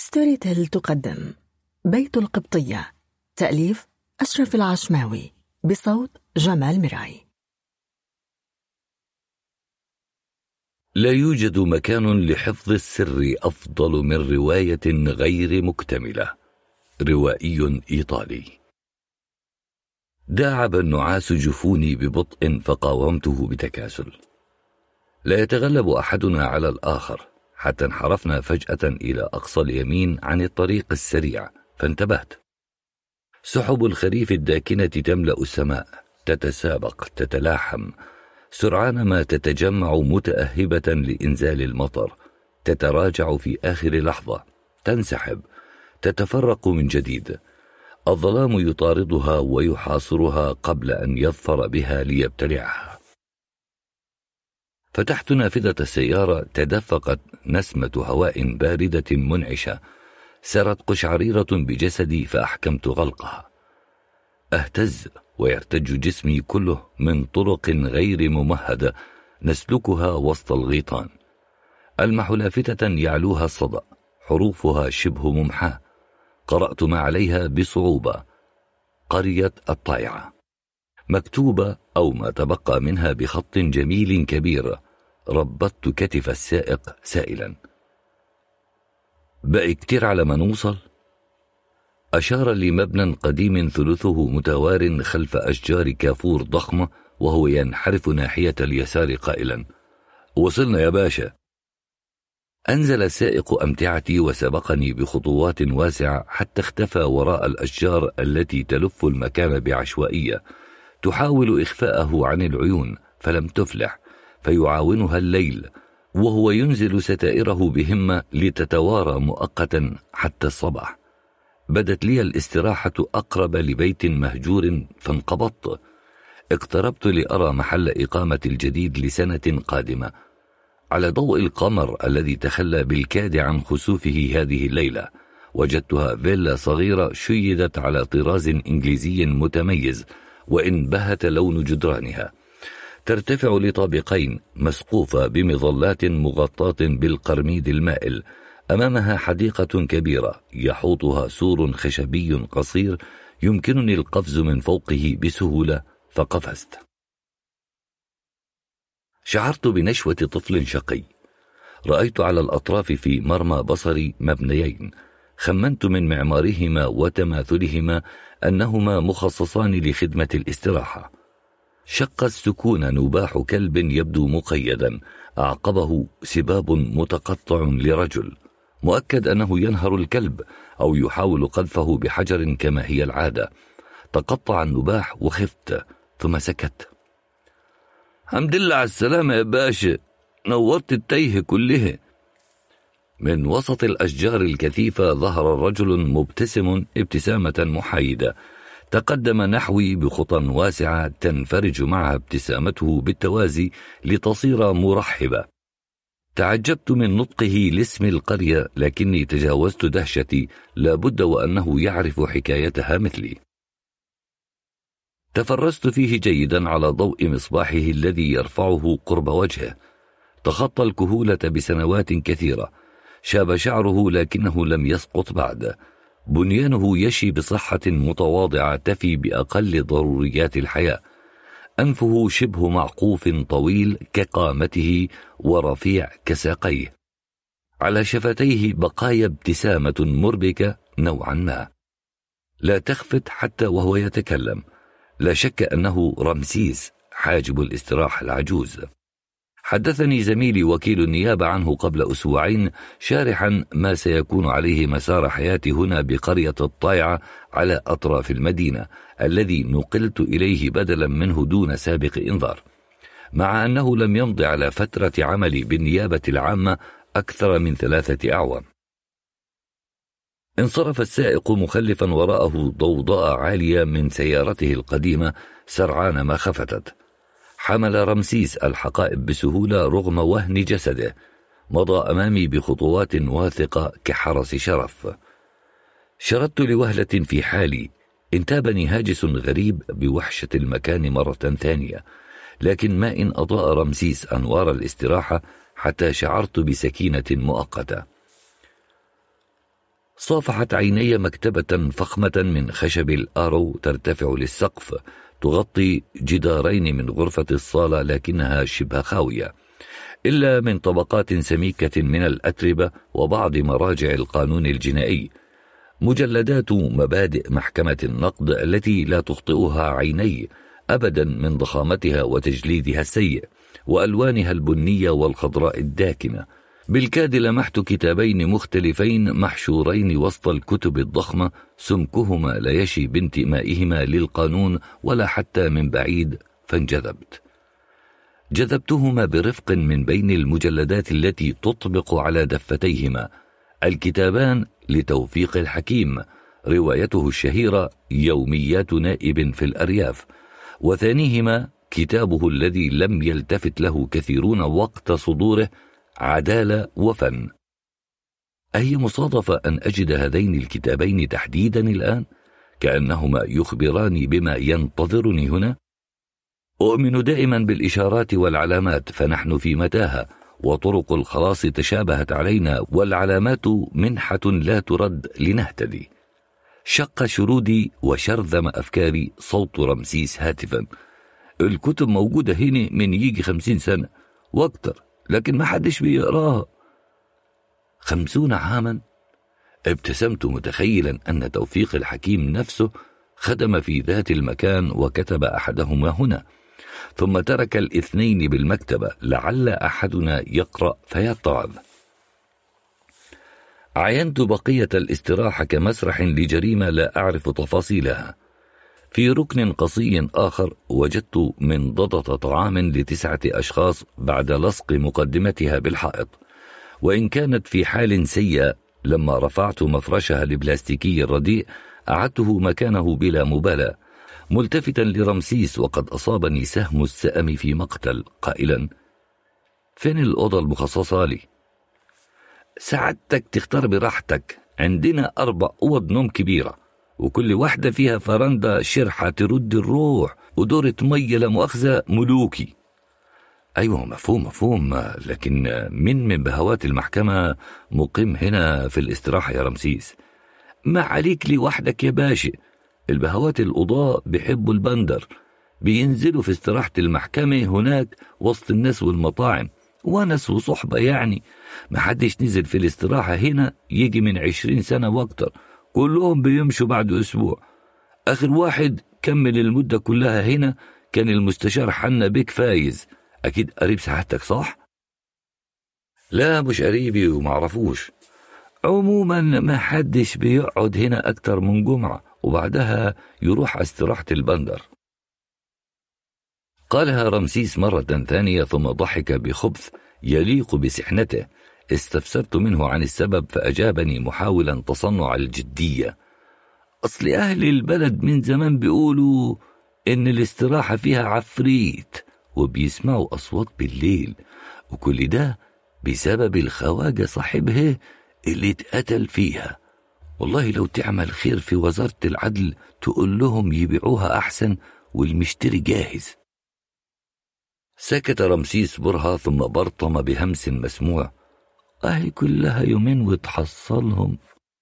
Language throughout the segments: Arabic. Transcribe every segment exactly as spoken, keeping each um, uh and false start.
ستوري تيل تقدم بيت القبطية، تأليف أشرف العشماوي، بصوت جمال مرعي. لا يوجد مكان لحفظ السر أفضل من رواية غير مكتملة. روائي إيطالي. داعب النعاس جفوني ببطء فقاومته بتكاسل. لا يتغلب أحدنا على الآخر، حتى انحرفنا فجأة إلى أقصى اليمين عن الطريق السريع، فانتبهت. سحب الخريف الداكنة تملأ السماء، تتسابق، تتلاحم، سرعان ما تتجمع متأهبة لإنزال المطر، تتراجع في آخر لحظة، تنسحب، تتفرق من جديد. الظلام يطاردها ويحاصرها قبل أن يظفر بها ليبتلعها. فتحت نافذة السيارة، تدفقت نسمة هواء باردة منعشة، سرت قشعريرة بجسدي فأحكمت غلقها. أهتز ويرتج جسمي كله من طرق غير ممهدة نسلكها وسط الغيطان. ألمح لافتة يعلوها الصدأ، حروفها شبه ممحاة. قرأت ما عليها بصعوبة: قرية الطائعة، مكتوبة أو ما تبقى منها بخط جميل كبير. ربطت كتف السائق سائلا: بقي كتير على ما نوصل؟ أشار لمبنى قديم ثلثه متوار خلف أشجار كافور ضخمة وهو ينحرف ناحية اليسار قائلا: وصلنا يا باشا. أنزل السائق أمتعتي وسبقني بخطوات واسعة حتى اختفى وراء الأشجار التي تلف المكان بعشوائية، تحاول إخفاءه عن العيون فلم تفلح، فيعاونها الليل وهو ينزل ستائره بهمة لتتوارى مؤقتا حتى الصباح. بدت لي الاستراحة أقرب لبيت مهجور فانقبضت. اقتربت لأرى محل إقامة الجديد لسنة قادمة. على ضوء القمر الذي تخلى بالكاد عن خسوفه هذه الليلة، وجدتها فيلا صغيرة شيدت على طراز إنجليزي متميز، وإن بهت لون جدرانها. ترتفع لطابقين، مسقوفة بمظلات مغطاة بالقرميد المائل. أمامها حديقة كبيرة يحوطها سور خشبي قصير يمكنني القفز من فوقه بسهولة، فقفزت. شعرت بنشوة طفل شقي. رأيت على الأطراف في مرمى بصري مبنيين، خمنت من معمارهما وتماثلهما أنهما مخصصان لخدمة الاستراحة. شق السكون نباح كلب يبدو مقيدا، أعقبه سباب متقطع لرجل، مؤكد أنه ينهر الكلب أو يحاول قذفه بحجر كما هي العادة. تقطع النباح وخفت، ثم سكت. حمد لله على السلامة يا باشا، نورت التيه كلها. من وسط الأشجار الكثيفة ظهر رجل مبتسم ابتسامة محايدة. تقدم نحوي بخطى واسعة تنفرج معها ابتسامته بالتوازي لتصير مرحبة. تعجبت من نطقه لاسم القرية، لكني تجاوزت دهشتي، لابد وأنه يعرف حكايتها مثلي. تفرست فيه جيدا على ضوء مصباحه الذي يرفعه قرب وجهه. تخطى الكهولة بسنوات كثيرة، شاب شعره لكنه لم يسقط بعد. بنيانه يشي بصحة متواضعة تفي بأقل ضروريات الحياة. أنفه شبه معقوف طويل كقامته ورفيع كساقيه. على شفتيه بقايا ابتسامة مربكة نوعا ما، لا تخفت حتى وهو يتكلم. لا شك أنه رمسيس، حاجب الاستراحة العجوز. حدثني زميلي وكيل النيابة عنه قبل أسبوعين، شارحا ما سيكون عليه مسار حياتي هنا بقرية الطائعة على أطراف المدينة، الذي نقلت إليه بدلا منه دون سابق إنذار، مع أنه لم يمض على فترة عملي بالنيابة العامة أكثر من ثلاثة أعوام. انصرف السائق مخلفا وراءه ضوضاء عالية من سيارته القديمة سرعان ما خفتت. حمل رمسيس الحقائب بسهولة رغم وهن جسده. مضى أمامي بخطوات واثقة كحرس شرف. شردت لوهلة في حالي. انتابني هاجس غريب بوحشة المكان مرة ثانية، لكن ما إن أضاء رمسيس أنوار الاستراحة حتى شعرت بسكينة مؤقتة. صافحت عيني مكتبة فخمة من خشب الآرو ترتفع للسقف، تغطي جدارين من غرفة الصالة، لكنها شبه خاوية إلا من طبقات سميكة من الأتربة وبعض مراجع القانون الجنائي، مجلدات مبادئ محكمة النقد التي لا تخطئها عيني أبدا من ضخامتها وتجليدها السيء وألوانها البنية والخضراء الداكنة. بالكاد لمحت كتابين مختلفين محشورين وسط الكتب الضخمة، سمكهما لا يشي بانتمائهما للقانون ولا حتى من بعيد، فانجذبت. جذبتهما برفق من بين المجلدات التي تطبق على دفتيهما. الكتابان لتوفيق الحكيم، روايته الشهيرة يوميات نائب في الأرياف، وثانيهما كتابه الذي لم يلتفت له كثيرون وقت صدوره، عدالة وفن. أي مصادفة أن أجد هذين الكتابين تحديدا الآن، كأنهما يخبراني بما ينتظرني هنا. أؤمن دائما بالإشارات والعلامات، فنحن في متاهة وطرق الخلاص تشابهت علينا، والعلامات منحة لا ترد لنهتدي. شق شرودي وشرذم أفكاري صوت رمسيس هاتفا: الكتب موجودة هنا من يجي خمسين سنة واكتر، لكن ما حدش بيقراها. خمسون عاما؟ ابتسمت متخيلا أن توفيق الحكيم نفسه خدم في ذات المكان وكتب أحدهما هنا، ثم ترك الاثنين بالمكتبة لعل أحدنا يقرأ فيتعظ. عينت بقية الاستراحة كمسرح لجريمة لا أعرف تفاصيلها. في ركن قصي آخر وجدت منضدة طعام لتسعة أشخاص بعد لصق مقدمتها بالحائط، وإن كانت في حال سيء. لما رفعت مفرشها البلاستيكي الرديء أعدته مكانه بلا مبالاة، ملتفتا لرمسيس وقد أصابني سهم السأم في مقتل، قائلا: فين الأوضة المخصصة لي؟ سعادتك تختار براحتك، عندنا أربع أوض نوم كبيرة، وكل واحدة فيها فرندة شرحة ترد الروح ودورة مية لمؤاخذة ملوكي. أيوة مفهوم مفهوم، لكن من من بهوات المحكمة مقيم هنا في الاستراحة يا رمسيس؟ ما عليك لي وحدك يا باشا، البهوات القضاء بيحبوا البندر، بينزلوا في استراحة المحكمة هناك وسط الناس والمطاعم، ونس وصحبة يعني. ما حدش نزل في الاستراحة هنا يجي من عشرين سنة واكتر، كلهم بيمشوا بعد أسبوع. آخر واحد كمل المدة كلها هنا كان المستشار حنا بيك فايز، أكيد قريب سعادتك صح؟ لا مش قريبي ومعرفوش. عموما ما حدش بيقعد هنا أكتر من جمعة وبعدها يروح استراحة البندر. قالها رمسيس مرة ثانية ثم ضحك بخبث يليق بسحنته. استفسرت منه عن السبب فأجابني محاولا تصنع الجدية: أصل أهل البلد من زمان بيقولوا إن الاستراحة فيها عفريت وبيسمعوا أصوات بالليل، وكل ده بسبب الخواجة صاحبها اللي اتقتل فيها. والله لو تعمل خير في وزارة العدل تقول لهم يبيعوها أحسن والمشتري جاهز. سكت رمسيس برهة ثم برطم بهمس مسموع: أهي كلها يومين وتحصلهم.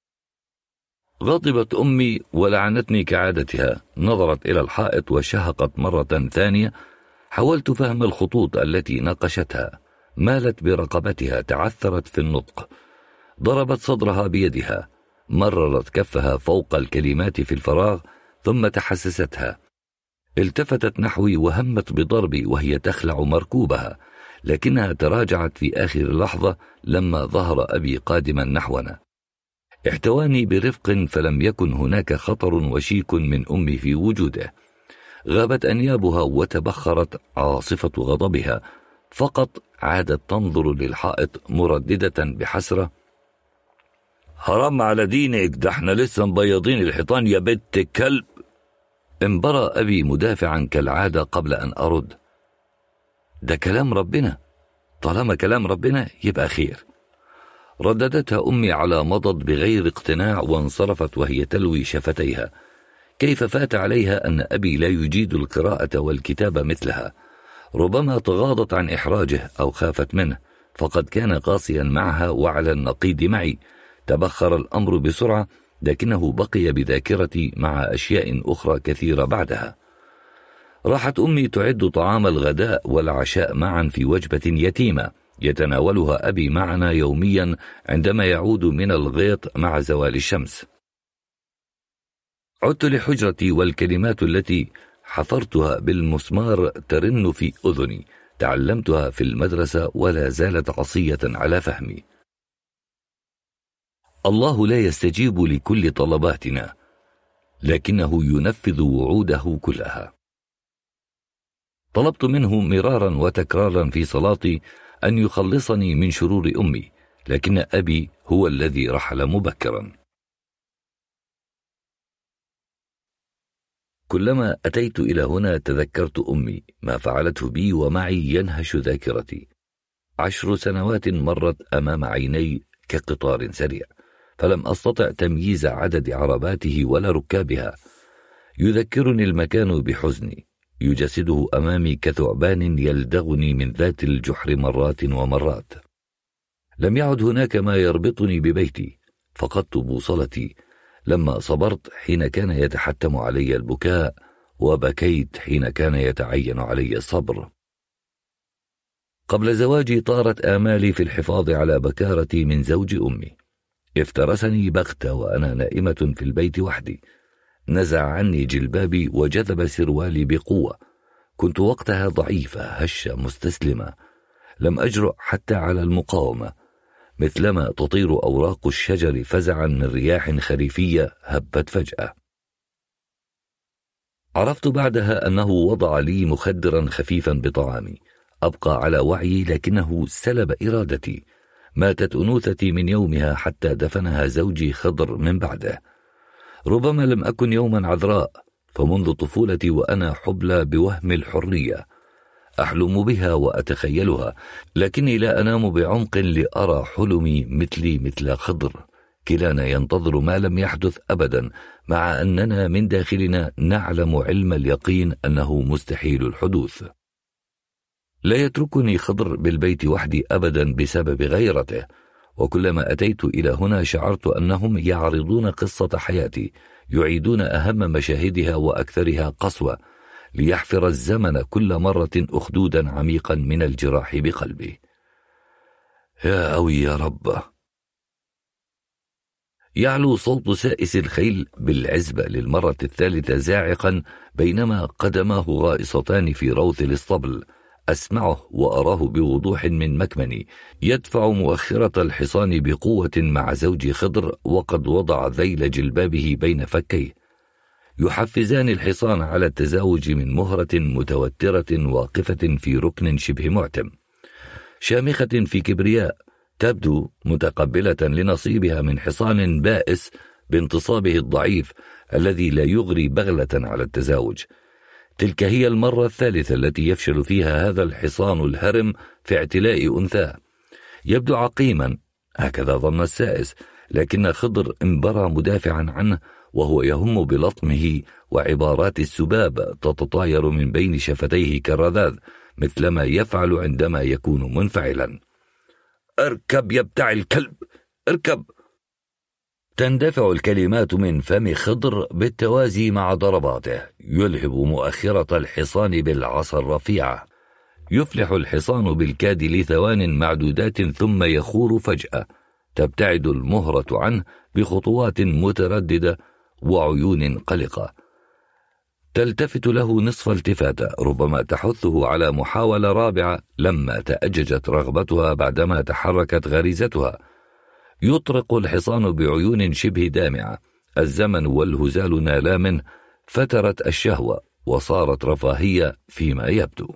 غضبت أمي ولعنتني كعادتها، نظرت إلى الحائط وشهقت مرة ثانية. حاولت فهم الخطوط التي ناقشتها، مالت برقبتها، تعثرت في النطق، ضربت صدرها بيدها، مررت كفها فوق الكلمات في الفراغ ثم تحسستها. التفتت نحوي وهمت بضربي وهي تخلع مركوبها، لكنها تراجعت في آخر لحظة لما ظهر أبي قادما نحونا. احتواني برفق فلم يكن هناك خطر وشيك من أمي في وجوده. غابت أنيابها وتبخرت عاصفة غضبها، فقط عادت تنظر للحائط مرددة بحسرة: حرام على دينك، ده احنا لسه مبيضين الحيطان يا بنت الكلب. انبرى أبي مدافعا كالعادة قبل أن أرد: ده كلام ربنا، طالما كلام ربنا يبقى خير. رددتها أمي على مضض بغير اقتناع وانصرفت وهي تلوي شفتيها. كيف فات عليها أن أبي لا يجيد القراءة والكتابة مثلها؟ ربما تغاضت عن إحراجه أو خافت منه، فقد كان قاسيا معها وعلى النقيض معي. تبخر الأمر بسرعة، لكنه بقي بذاكرتي مع أشياء أخرى كثيرة بعدها. راحت أمي تعد طعام الغداء والعشاء معا في وجبة يتيمة يتناولها أبي معنا يوميا عندما يعود من الغيط مع زوال الشمس. عدت لحجرتي، والكلمات التي حفرتها بالمسمار ترن في أذني. تعلمتها في المدرسة ولا زالت عصية على فهمي. الله لا يستجيب لكل طلباتنا، لكنه ينفذ وعوده كلها. طلبت منه مرارا وتكرارا في صلاتي أن يخلصني من شرور أمي، لكن أبي هو الذي رحل مبكرا. كلما أتيت إلى هنا تذكرت أمي، ما فعلته بي ومعي ينهش ذاكرتي. عشر سنوات مرت أمام عيني كقطار سريع، فلم أستطع تمييز عدد عرباته ولا ركابها. يذكرني المكان بحزني، يجسده أمامي كثعبان يلدغني من ذات الجحر مرات ومرات. لم يعد هناك ما يربطني ببيتي. فقدت بوصلتي لما صبرت حين كان يتحتم علي البكاء، وبكيت حين كان يتعين علي الصبر. قبل زواجي طارت آمالي في الحفاظ على بكارتي من زوج أمي. افترسني بغتة وأنا نائمة في البيت وحدي. نزع عني جلبابي وجذب سروالي بقوة. كنت وقتها ضعيفة هشة مستسلمة، لم أجرؤ حتى على المقاومة، مثلما تطير أوراق الشجر فزعا من رياح خريفية هبت فجأة. عرفت بعدها أنه وضع لي مخدرا خفيفا بطعامي. أبقى على وعي، لكنه سلب إرادتي. ماتت أنوثتي من يومها حتى دفنها زوجي خضر من بعده. ربما لم أكن يوما عذراء، فمنذ طفولتي وأنا حبلى بوهم الحرية. أحلم بها وأتخيلها، لكني لا أنام بعمق لأرى حلمي مثلي مثل خضر. كلانا ينتظر ما لم يحدث أبدا، مع أننا من داخلنا نعلم علم اليقين أنه مستحيل الحدوث. لا يتركني خضر بالبيت وحدي أبدا بسبب غيرته، وكلما أتيت إلى هنا شعرت أنهم يعرضون قصة حياتي، يعيدون أهم مشاهدها وأكثرها قسوة، ليحفر الزمن كل مرة أخدودا عميقا من الجراح بقلبي. يا أوي يا رب. يعلو صوت سائس الخيل بالعزبة للمرة الثالثة زاعقا، بينما قدماه غائصتان في روث الاسطبل. أسمعه وأراه بوضوح من مكمني، يدفع مؤخرة الحصان بقوة مع زوجي خضر، وقد وضع ذيل جلبابه بين فكيه. يحفزان الحصان على التزاوج من مهرة متوترة واقفة في ركن شبه معتم، شامخة في كبرياء، تبدو متقبلة لنصيبها من حصان بائس بانتصابه الضعيف الذي لا يغري بغلة على التزاوج. تلك هي المرة الثالثة التي يفشل فيها هذا الحصان الهرم في اعتلاء أنثاه. يبدو عقيما، هكذا ظن السائس، لكن خضر انبرى مدافعا عنه، وهو يهم بلطمه، وعبارات السباب تتطاير من بين شفتيه كالرذاذ، مثلما يفعل عندما يكون منفعلا. اركب يا بتاع الكلب، اركب. تندفع الكلمات من فم خضر بالتوازي مع ضرباته. يلهب مؤخرة الحصان بالعصا الرفيعة. يفلح الحصان بالكاد لثوان معدودات، ثم يخور فجأة. تبتعد المهرة عنه بخطوات مترددة وعيون قلقة. تلتفت له نصف التفاتة، ربما تحثه على محاولة رابعة لما تأججت رغبتها بعدما تحركت غريزتها. يطرق الحصان بعيون شبه دامعة. الزمن والهزال نالا منه، فترت الشهوة وصارت رفاهية فيما يبدو.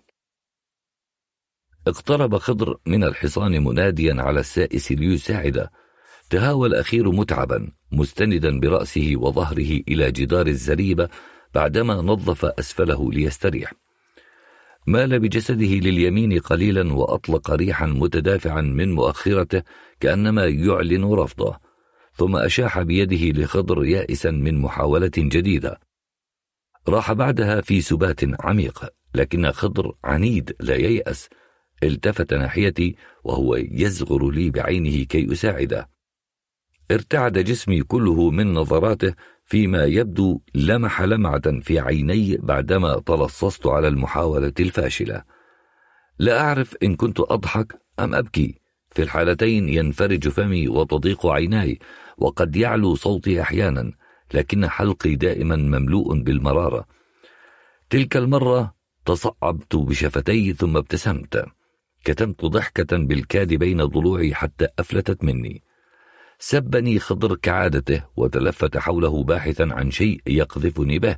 اقترب خضر من الحصان مناديا على السائس ليساعده. تهاوى الأخير متعبا، مستندا برأسه وظهره إلى جدار الزريبة بعدما نظف أسفله ليستريح. مال بجسده لليمين قليلا وأطلق ريحا متدافعا من مؤخرته كأنما يعلن رفضه، ثم أشاح بيده لخضر يائسا من محاولة جديدة. راح بعدها في سبات عميق، لكن خضر عنيد لا ييأس. التفت ناحيتي وهو يزغر لي بعينه كي أساعده. ارتعد جسمي كله من نظراته، فيما يبدو لمح لمعة في عيني بعدما تلصصت على المحاولة الفاشلة. لا أعرف إن كنت أضحك أم أبكي، في الحالتين ينفرج فمي وتضيق عيناي، وقد يعلو صوتي أحيانا، لكن حلقي دائما مملوء بالمرارة. تلك المرة تصعبت بشفتي ثم ابتسمت، كتمت ضحكة بالكاد بين ضلوعي حتى أفلتت مني. سبني خضر كعادته وتلفت حوله باحثا عن شيء يقذفني به.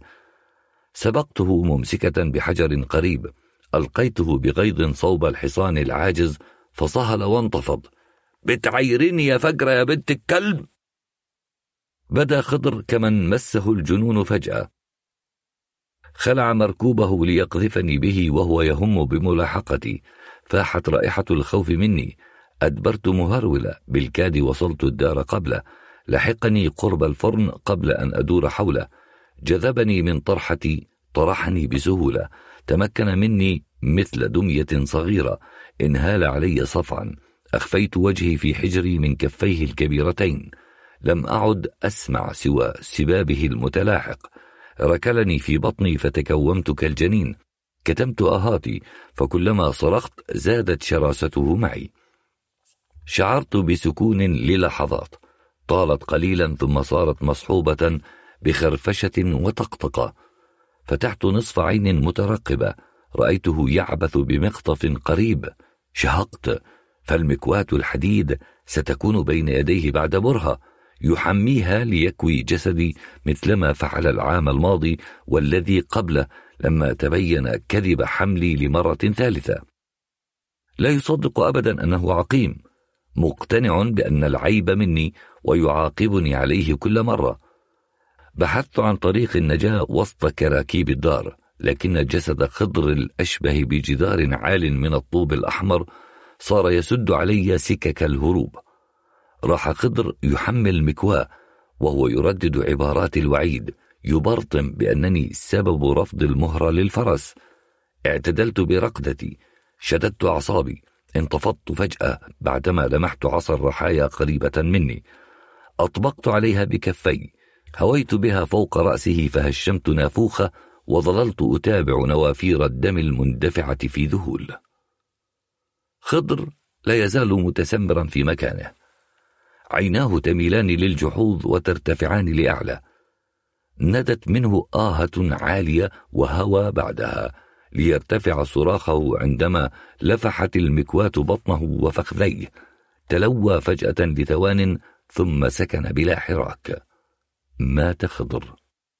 سبقته ممسكة بحجر قريب، ألقيته بغيظ صوب الحصان العاجز فصهل وانتفض. بتعيرني يا فجرة يا بنت الكلب! بدا خضر كمن مسه الجنون فجأة، خلع مركوبه ليقذفني به وهو يهم بملاحقتي. فاحت رائحة الخوف مني، أدبرت مهرولة، بالكاد وصلت الدار قبله. لحقني قرب الفرن قبل أن أدور حوله، جذبني من طرحتي، طرحني بسهولة، تمكن مني مثل دمية صغيرة، انهال علي صفعا. أخفيت وجهي في حجري من كفيه الكبيرتين، لم أعد أسمع سوى سبابه المتلاحق. ركلني في بطني فتكومت كالجنين، كتمت آهاتي، فكلما صرخت زادت شراسته معي. شعرت بسكون للحظات، طالت قليلا ثم صارت مصحوبة بخرفشة وطقطقة. فتحت نصف عين مترقبة، رأيته يعبث بمقطف قريب. شهقت، فالمكواة الحديد ستكون بين يديه بعد برهة، يحميها ليكوي جسدي مثلما فعل العام الماضي والذي قبله لما تبين كذب حملي لمرة ثالثة. لا يصدق أبدا أنه عقيم، مقتنع بأن العيب مني ويعاقبني عليه كل مرة. بحثت عن طريق النجاة وسط كراكيب الدار، لكن جسد خضر الأشبه بجدار عال من الطوب الأحمر صار يسد علي سكك الهروب. راح خضر يحمل مكواه وهو يردد عبارات الوعيد، يبرطم بأنني سبب رفض المهرة للفرس. اعتدلت برقدتي، شددت أعصابي، انتفضت فجأة بعدما لمحت عصا الرحايا قريبة مني. أطبقت عليها بكفي، هويت بها فوق رأسه فهشمت نافوخه، وظللت أتابع نوافير الدم المندفعة في ذهول. خضر لا يزال متسمرا في مكانه، عيناه تميلان للجحوظ وترتفعان لأعلى. ندت منه آهة عالية وهوى بعدها ليرتفع صراخه عندما لفحت المكواة بطنه وفخذيه. تلوى فجأة لثوان ثم سكن بلا حراك. مات خضر.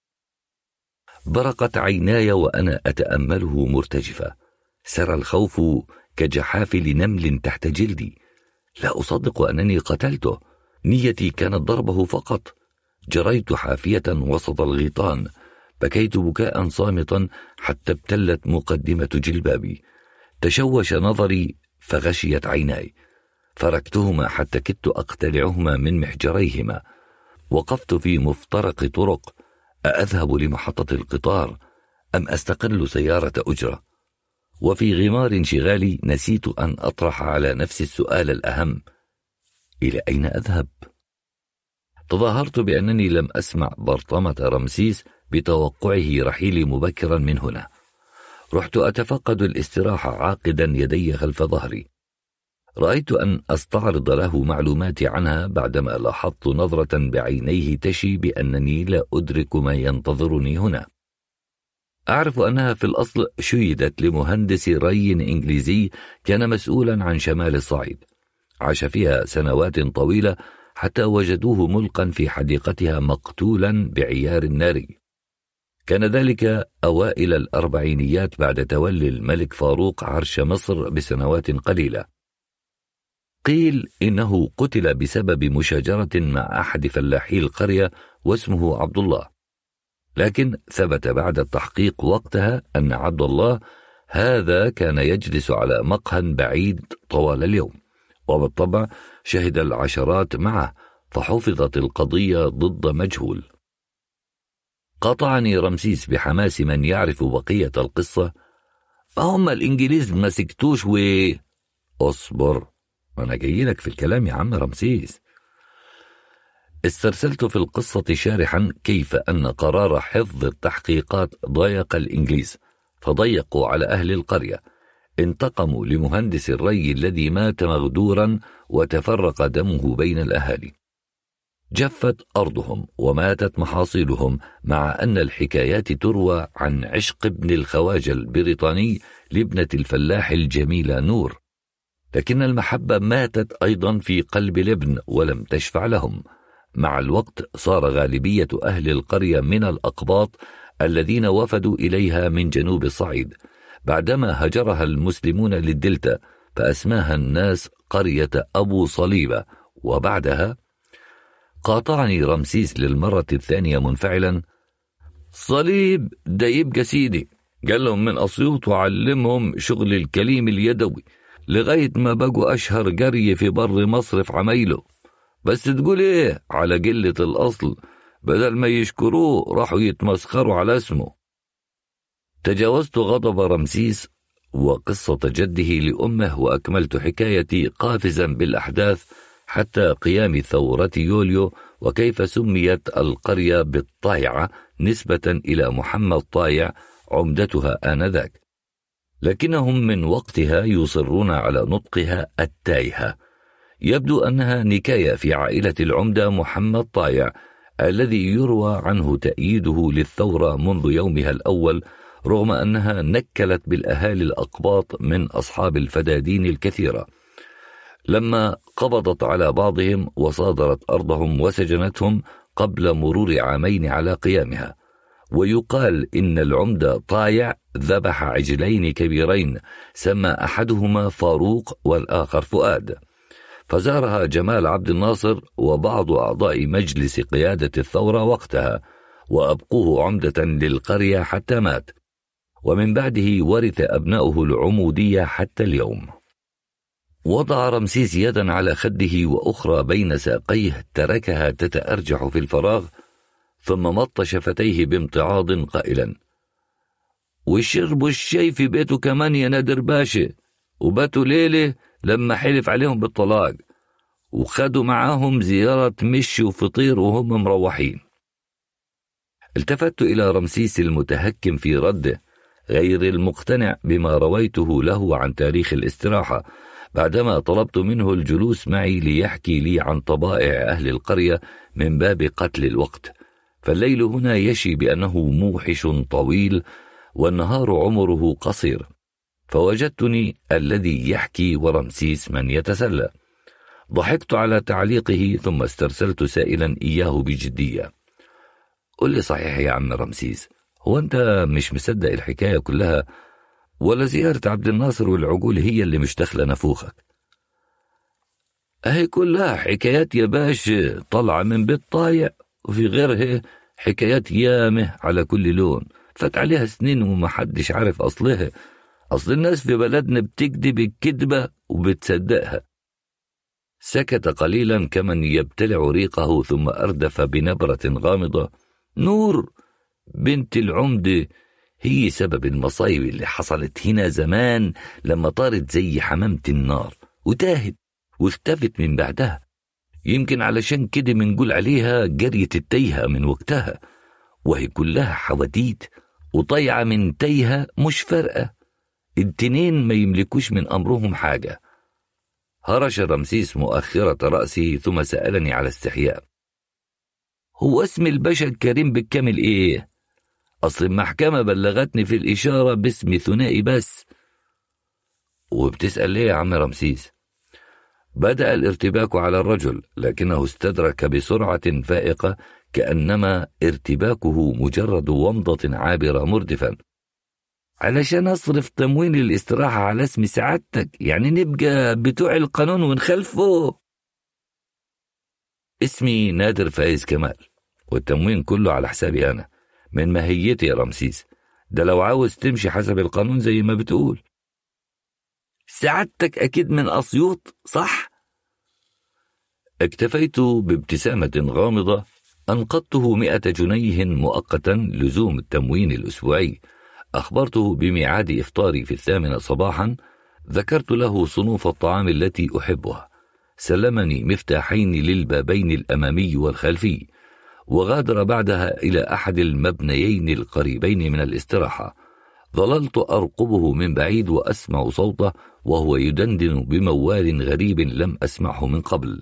برقت عيناي وأنا أتأمله مرتجفة، سرى الخوف كجحافل نمل تحت جلدي. لا أصدق أنني قتلته، نيتي كانت ضربه فقط. جريت حافية وسط الغيطان، بكيت بكاء صامتا حتى ابتلت مقدمة جلبابي. تشوش نظري فغشيت عيناي، فركتهما حتى كدت أقتلعهما من محجريهما. وقفت في مفترق طرق، أذهب لمحطة القطار أم أستقل سيارة أجرة؟ وفي غمار انشغالي نسيت أن أطرح على نفسي السؤال الأهم: إلى أين أذهب؟ تظاهرت بأنني لم أسمع برطمة رمسيس بتوقعه رحيلي مبكرا من هنا. رحت أتفقد الاستراحة عاقدا يدي خلف ظهري. رأيت أن أستعرض له معلوماتي عنها بعدما لاحظت نظرة بعينيه تشي بأنني لا أدرك ما ينتظرني هنا. أعرف أنها في الأصل شيدت لمهندس ري إنجليزي كان مسؤولا عن شمال الصعيد، عاش فيها سنوات طويلة حتى وجدوه ملقا في حديقتها مقتولا بعيار ناري. كان ذلك أوائل الأربعينيات بعد تولي الملك فاروق عرش مصر بسنوات قليلة. قيل إنه قتل بسبب مشاجرة مع أحد فلاحي القرية واسمه عبد الله، لكن ثبت بعد التحقيق وقتها أن عبد الله هذا كان يجلس على مقهى بعيد طوال اليوم، وبالطبع شهد العشرات معه، فحفظت القضية ضد مجهول. قاطعني رمسيس بحماس من يعرف بقية القصة: هم الإنجليز ما سكتوش و... أصبر، أنا جاي لك في الكلام يا عم رمسيس. استرسلت في القصة شارحا كيف أن قرار حفظ التحقيقات ضايق الإنجليز، فضيقوا على أهل القرية، انتقموا لمهندس الري الذي مات مغدورا وتفرق دمه بين الأهالي، جفت أرضهم وماتت محاصيلهم، مع أن الحكايات تروى عن عشق ابن الخواجة البريطاني لابنة الفلاح الجميلة نور، لكن المحبة ماتت أيضا في قلب الابن ولم تشفع لهم. مع الوقت صار غالبية أهل القرية من الأقباط الذين وفدوا إليها من جنوب الصعيد بعدما هجرها المسلمون للدلتا، فأسماها الناس قرية أبو صليبة. وبعدها قاطعني رمسيس للمرة الثانية منفعلا: صليب ده يبقى سيدي، قال لهم من أسيوط وعلمهم شغل الكليم اليدوي لغاية ما بقوا أشهر قرية في بر مصر في عمايله، بس تقول إيه على قلة الأصل، بدل ما يشكروه راحوا يتمسخروا على اسمه. تجاوزت غضب رمسيس وقصة جده لأمه وأكملت حكايتي قافزا بالأحداث حتى قيام ثورة يوليو، وكيف سميت القرية بالطايعة نسبة إلى محمد طايع عمدتها آنذاك، لكنهم من وقتها يصرون على نطقها التايهة. يبدو أنها نكاية في عائلة العمدة محمد طايع الذي يروى عنه تأييده للثورة منذ يومها الأول، رغم أنها نكلت بالأهالي الأقباط من أصحاب الفدادين الكثيرة، لما قبضت على بعضهم وصادرت أرضهم وسجنتهم قبل مرور عامين على قيامها. ويقال إن العمدة طايع ذبح عجلين كبيرين، سمى أحدهما فاروق والآخر فؤاد، فزارها جمال عبد الناصر وبعض أعضاء مجلس قيادة الثورة وقتها، وأبقوه عمدة للقرية حتى مات، ومن بعده ورث أبناؤه العمودية حتى اليوم. وضع رمسيس يدا على خده وأخرى بين ساقيه تركها تتأرجح في الفراغ، ثم مط شفتيه بامتعاض قائلا: وشربوا الشاي في بيته كمان يا نادر باشا، وباتوا ليلة لما حلف عليهم بالطلاق، وخدوا معاهم زيارة مشي وفطير وهم مروحين. التفت إلى رمسيس المتهكم في رده، غير المقتنع بما رويته له عن تاريخ الاستراحة، بعدما طلبت منه الجلوس معي ليحكي لي عن طبائع أهل القرية من باب قتل الوقت، فالليل هنا يشي بأنه موحش طويل والنهار عمره قصير، فوجدتني الذي يحكي ورمسيس من يتسلى. ضحكت على تعليقه ثم استرسلت سائلا إياه بجدية: قل لي صحيح يا عم رمسيس، هو أنت مش مصدق الحكاية كلها، ولا زيارة عبد الناصر والعقول هي اللي مش داخلة نفوخك؟ أهي كلها حكايات يا باش طلع من بيت طايع، وفي غيرها حكايات يامه على كل لون، فات عليها سنين ومحدش عارف أصلها. أصل الناس في بلدنا بتكذب الكذبة وبتصدقها. سكت قليلا كمن يبتلع ريقه ثم أردف بنبرة غامضة: نور بنت العمدة هي سبب المصايب اللي حصلت هنا زمان، لما طارت زي حمامة النار وتاهت واختفت من بعدها. يمكن علشان كده منقول عليها قرية التيهة من وقتها، وهي كلها حواديت وطيعة من تيهة مش فارقة، التنين ما يملكوش من أمرهم حاجة. هرش رمسيس مؤخرة رأسه ثم سألني على استحياء: هو اسم الباشا الكريم بالكامل إيه؟ أصل المحكمة بلغتني في الإشارة باسم ثنائي بس. وبتسأل ليه يا عم رمسيس؟ بدأ الارتباك على الرجل، لكنه استدرك بسرعة فائقة كأنما ارتباكه مجرد ومضة عابرة مردفا: علشان أصرف تموين الاستراحة على اسم سعادتك، يعني نبقى بتوع القانون ونخلفه. اسمي نادر فايز كمال، والتموين كله على حسابي أنا، من ماهيتي يا رمسيس، ده لو عاوز تمشي حسب القانون زي ما بتقول. سعادتك أكيد من أسيوط صح؟ اكتفيت بابتسامة غامضة. أنقذته مئة جنيه مؤقتا لزوم التموين الأسبوعي. أخبرته بميعاد إفطاري في الثامنة صباحا، ذكرت له صنوف الطعام التي أحبها، سلمني مفتاحين للبابين الأمامي والخلفي، وغادر بعدها إلى أحد المبنيين القريبين من الاستراحة. ظللت أرقبه من بعيد وأسمع صوته وهو يدندن بموال غريب لم أسمعه من قبل.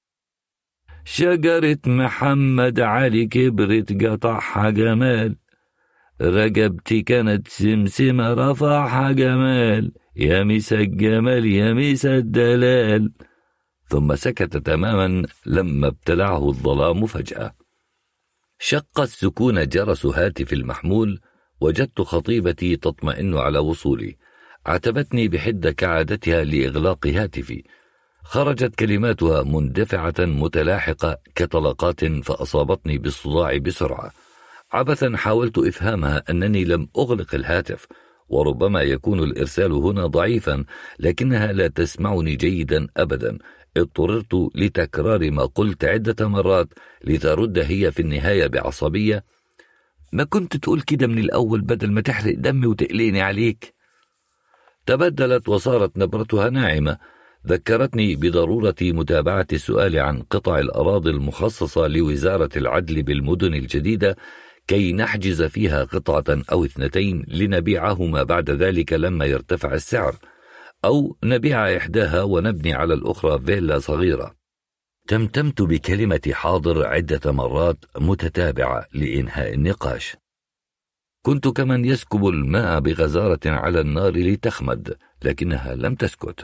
شجرة محمد علي كبرت قطعها جمال، رقبتي كانت سمسمة رفعها جمال، يا مس الجمال يا مس الدلال. ثم سكت تماما لما ابتلعه الظلام فجأة. شق السكون جرس هاتف المحمول، وجدت خطيبتي تطمئن على وصولي. عتبتني بحدة كعادتها لإغلاق هاتفي. خرجت كلماتها مندفعة متلاحقة كطلقات، فأصابتني بالصداع بسرعة. عبثا حاولت إفهامها أنني لم أغلق الهاتف، وربما يكون الإرسال هنا ضعيفا، لكنها لا تسمعني جيدا أبدا. اضطررت لتكرار ما قلت عدة مرات لترد هي في النهاية بعصبية: ما كنت تقول كده من الأول بدل ما تحرق دمي وتقليني عليك. تبدلت وصارت نبرتها ناعمة. ذكرتني بضرورة متابعة السؤال عن قطع الأراضي المخصصة لوزارة العدل بالمدن الجديدة، كي نحجز فيها قطعة أو اثنتين لنبيعهما بعد ذلك لما يرتفع السعر، أو نبيع إحداها ونبني على الأخرى فيلا صغيرة. تمتمت بكلمة حاضر عدة مرات متتابعة لإنهاء النقاش. كنت كمن يسكب الماء بغزارة على النار لتخمد، لكنها لم تسكت.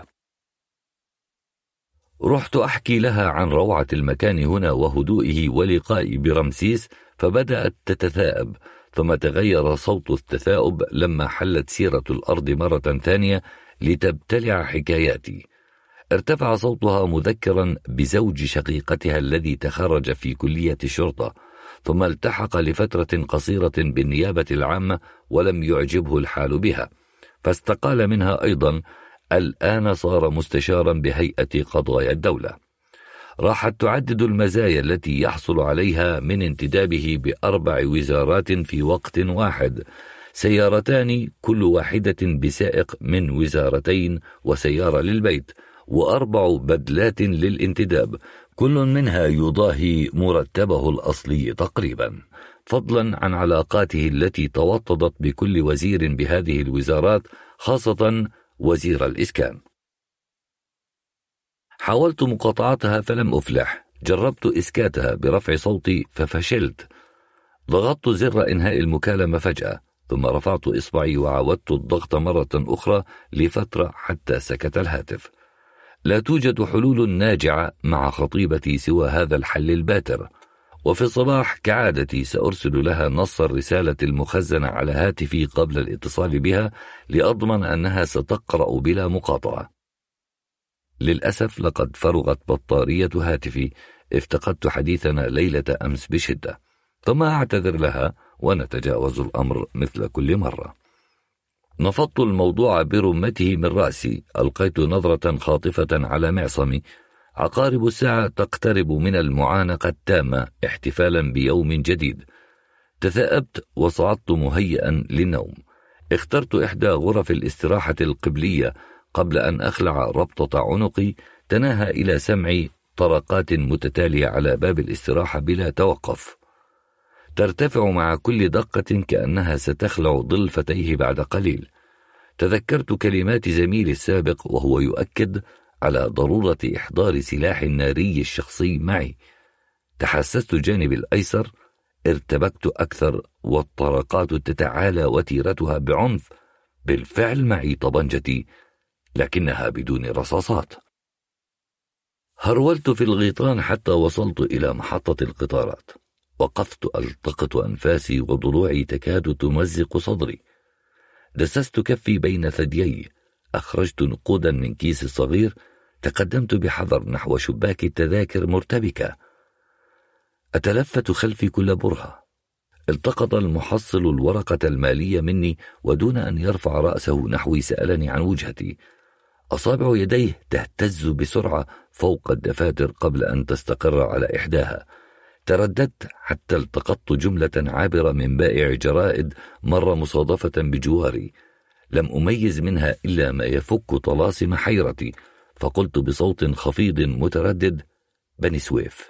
رحت أحكي لها عن روعة المكان هنا وهدوئه ولقائي برمسيس، فبدأت تتثاءب، ثم تغير صوت التثاؤب لما حلت سيرة الأرض مرة ثانية لتبتلع حكاياتي. ارتفع صوتها مذكرا بزوج شقيقتها الذي تخرج في كلية الشرطة، ثم التحق لفترة قصيرة بالنيابة العامة ولم يعجبه الحال بها، فاستقال منها أيضا. الآن صار مستشارا بهيئة قضايا الدولة. راحت تعدد المزايا التي يحصل عليها من انتدابه بأربع وزارات في وقت واحد: سيارتان كل واحدة بسائق من وزارتين، وسيارة للبيت، وأربع بدلات للانتداب، كل منها يضاهي مرتبه الأصلي تقريبا، فضلا عن علاقاته التي توطدت بكل وزير بهذه الوزارات، خاصة وزير الإسكان. حاولت مقاطعتها فلم أفلح. جربت إسكاتها برفع صوتي ففشلت. ضغطت زر إنهاء المكالمة فجأة، ثم رفعت إصبعي وعاودت الضغط مرة أخرى لفترة حتى سكت الهاتف. لا توجد حلول ناجعة مع خطيبتي سوى هذا الحل الباتر، وفي الصباح كعادتي سأرسل لها نص الرسالة المخزنة على هاتفي قبل الاتصال بها لأضمن أنها ستقرأ بلا مقاطعة. للأسف لقد فرغت بطارية هاتفي. افتقدت حديثنا ليلة أمس بشدة، ثم أعتذر لها ونتجاوز الأمر مثل كل مرة. نفضت الموضوع برمته من رأسي. ألقيت نظرة خاطفة على معصمي. عقارب الساعة تقترب من المعانقة التامة احتفالا بيوم جديد. تثاءبت وصعدت مهيئا للنوم. اخترت إحدى غرف الاستراحة القبلية قبل أن أخلع ربطة عنقي. تناهى إلى سمعي طرقات متتالية على باب الاستراحة بلا توقف، ترتفع مع كل دقة كأنها ستخلع ضلفتيه بعد قليل. تذكرت كلمات زميلي السابق وهو يؤكد على ضرورة إحضار سلاح ناري الشخصي معي. تحسست جانبي الأيسر، ارتبكت أكثر، والطرقات تتعالى وتيرتها بعنف. بالفعل معي طبنجتي، لكنها بدون رصاصات. هرولت في الغيطان حتى وصلت إلى محطة القطارات. وقفت ألتقط أنفاسي وضلوعي تكاد تمزق صدري. دسست كفي بين ثديي، أخرجت نقودا من كيس صغير، تقدمت بحذر نحو شباك التذاكر مرتبكة. أتلفت خلفي كل برهة. التقط المحصل الورقة المالية مني، ودون أن يرفع رأسه نحوي سألني عن وجهتي. أصابع يديه تهتز بسرعة فوق الدفاتر قبل أن تستقر على إحداها. ترددت حتى التقطت جملة عابرة من بائع جرائد مر مصادفة بجواري. لم أميز منها إلا ما يفك طلاسم حيرتي، فقلت بصوت خفيض متردد: بني سويف.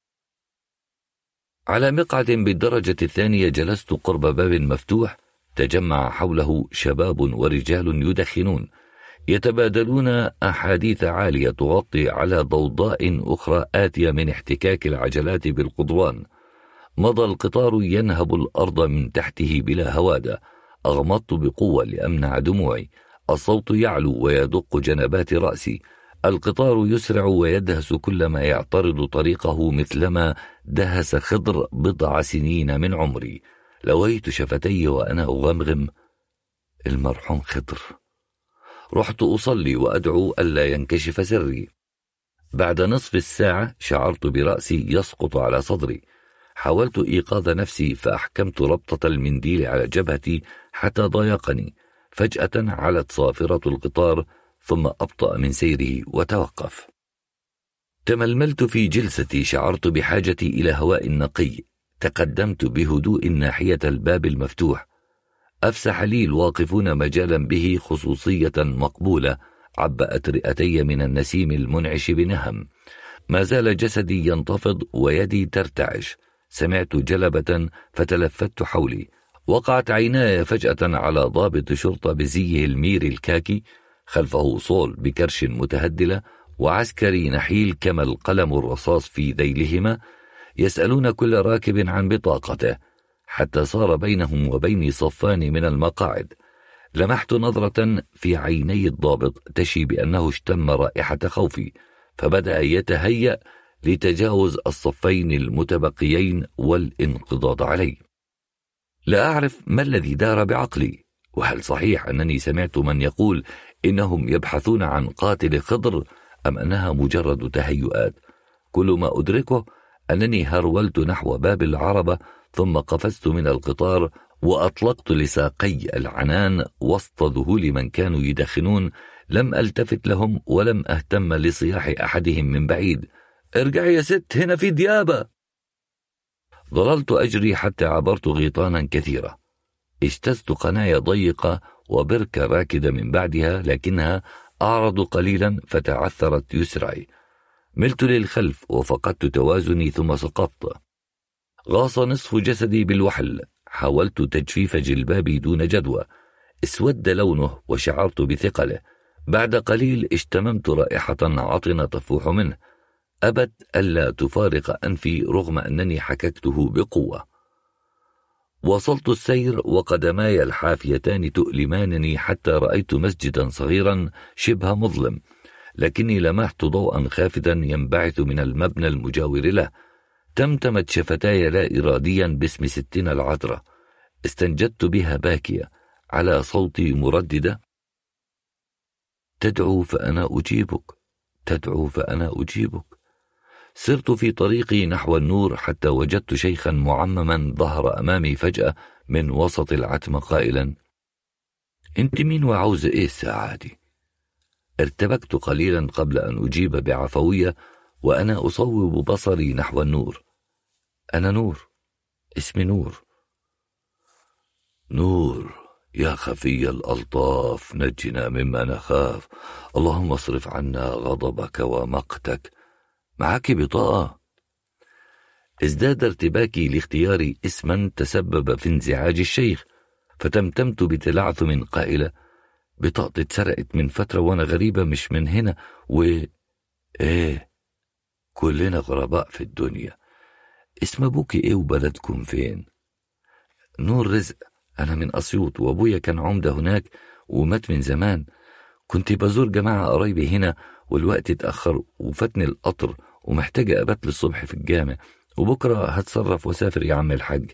على مقعد بالدرجة الثانية جلست قرب باب مفتوح تجمع حوله شباب ورجال يدخنون، يتبادلون أحاديث عالية تغطي على ضوضاء أخرى آتية من احتكاك العجلات بالقضبان. مضى القطار ينهب الأرض من تحته بلا هوادة. أغمضت بقوة لأمنع دموعي. الصوت يعلو ويدق جنبات رأسي. القطار يسرع ويدهس كل ما يعترض طريقه مثلما دهس خضر بضع سنين من عمري. لويت شفتي وأنا أغمغم: المرحوم خضر. رحت أصلي وأدعو ألا ينكشف سري. بعد نصف الساعة شعرت برأسي يسقط على صدري. حاولت إيقاظ نفسي فأحكمت ربطة المنديل على جبهتي حتى ضايقني. فجأة علت صافرة القطار ثم أبطأ من سيره وتوقف. تململت في جلستي. شعرت بحاجتي إلى هواء نقي. تقدمت بهدوء ناحية الباب المفتوح. أفسح لي الواقفون مجالا به خصوصية مقبولة عبأت رئتي من النسيم المنعش بنهم. ما زال جسدي ينتفض ويدي ترتعش. سمعت جلبة فتلفت حولي. وقعت عيناي فجأة على ضابط شرطة بزيه الميري الكاكي، خلفه صول بكرش متهدلة وعسكري نحيل كما القلم الرصاص في ذيلهما، يسألون كل راكب عن بطاقته، حتى صار بينهم وبيني صفان من المقاعد. لمحت نظرة في عيني الضابط تشي بأنه اشتم رائحة خوفي، فبدأ يتهيأ لتجاوز الصفين المتبقيين والانقضاض علي. لا أعرف ما الذي دار بعقلي، وهل صحيح أنني سمعت من يقول إنهم يبحثون عن قاتل خضر أم أنها مجرد تهيؤات. كل ما أدركه أنني هرولت نحو باب العربة ثم قفزت من القطار وأطلقت لساقي العنان وسط ذهول من كانوا يدخنون. لم ألتفت لهم ولم أهتم لصياح أحدهم من بعيد: ارجعي يا ست، هنا في ديابة. ظللت أجري حتى عبرت غيطانا كثيرة. اجتزت قناة ضيقة وبركة راكدة من بعدها، لكنها أعرض قليلا فتعثرت يسرعي. ملت للخلف وفقدت توازني ثم سقطت. غاص نصف جسدي بالوحل. حاولت تجفيف جلبابي دون جدوى. اسود لونه وشعرت بثقله. بعد قليل اشتممت رائحة عطنة تفوح منه. أبت ألا تفارق أنفي رغم أنني حككته بقوة. وصلت السير وقدماي الحافيتان تؤلمانني حتى رأيت مسجدا صغيرا شبه مظلم، لكني لمحت ضوءا خافتا ينبعث من المبنى المجاور له. تمتمت شفتاي لا إراديا باسم ستنا العذراء. استنجدت بها باكية على صوتي مرددة: تدعو فأنا أجيبك، تدعو فأنا أجيبك. سرت في طريقي نحو النور حتى وجدت شيخا معمما ظهر أمامي فجأة من وسط العتمة قائلا: انت مين وعاوزة ايه الساعة دي؟ ارتبكت قليلا قبل أن أجيب بعفوية وأنا أصوب بصري نحو النور: أنا نور، اسمي نور. نور يا خفي الألطاف، نجنا مما نخاف، اللهم اصرف عنا غضبك ومقتك. معك بطاقة؟ ازداد ارتباكي لاختيار اسما تسبب في انزعاج الشيخ، فتمتمت بتلعثم قائلة: بطاقتي اتسرقت من فترة وانا غريبة مش من هنا. و ايه، كلنا غرباء في الدنيا. اسم ابوكي ايه وبلدكم فين؟ نور رزق، انا من اسيوط وابويا كان عمدة هناك ومات من زمان. كنت بزور جماعة قرايبي هنا والوقت اتأخر وفاتني القطر ومحتاجة أبات للصبح في الجامع، وبكرة هتصرف وسافر يا عم الحاج.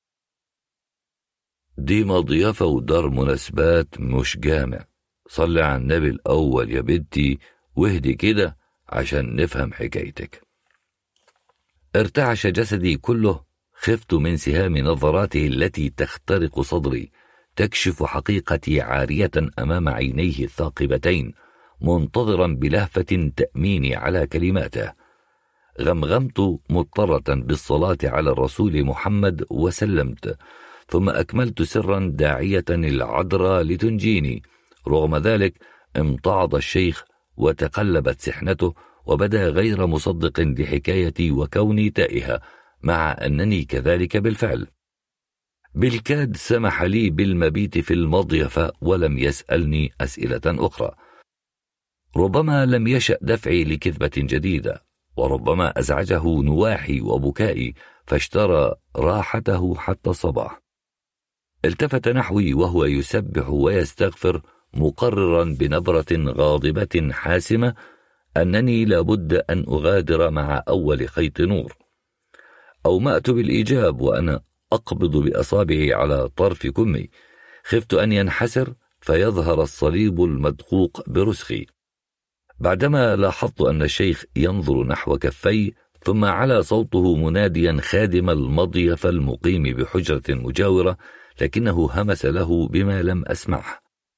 دي مضيافة ودار مناسبات مش جامع. صلي على النبي الأول يا بنتي واهدي كده عشان نفهم حكايتك. ارتعش جسدي كله. خفت من سهام نظراته التي تخترق صدري، تكشف حقيقتي عارية أمام عينيه الثاقبتين، منتظرا بلهفة تأميني على كلماته. غمغمت مضطرة بالصلاة على الرسول محمد وسلمت، ثم أكملت سرا داعية العذراء لتنجيني. رغم ذلك امتعض الشيخ وتقلبت سحنته، وبدا غير مصدق لحكايتي وكوني تائهة، مع أنني كذلك بالفعل. بالكاد سمح لي بالمبيت في المضيفة ولم يسألني أسئلة أخرى. ربما لم يشأ دفعي لكذبة جديدة، وربما أزعجه نواحي وبكائي فاشترى راحته حتى الصباح. التفت نحوي وهو يسبح ويستغفر، مقررا بنبرة غاضبة حاسمة أنني لابد أن أغادر مع أول خيط نور. أومأت بالإيجاب وأنا أقبض بأصابعي على طرف كمي، خفت أن ينحسر فيظهر الصليب المدقوق برسخي. بعدما لاحظت أن الشيخ ينظر نحو كفي، ثم على صوته مناديا خادم المضيف المقيم بحجرة مجاورة، لكنه همس له بما لم أسمعه.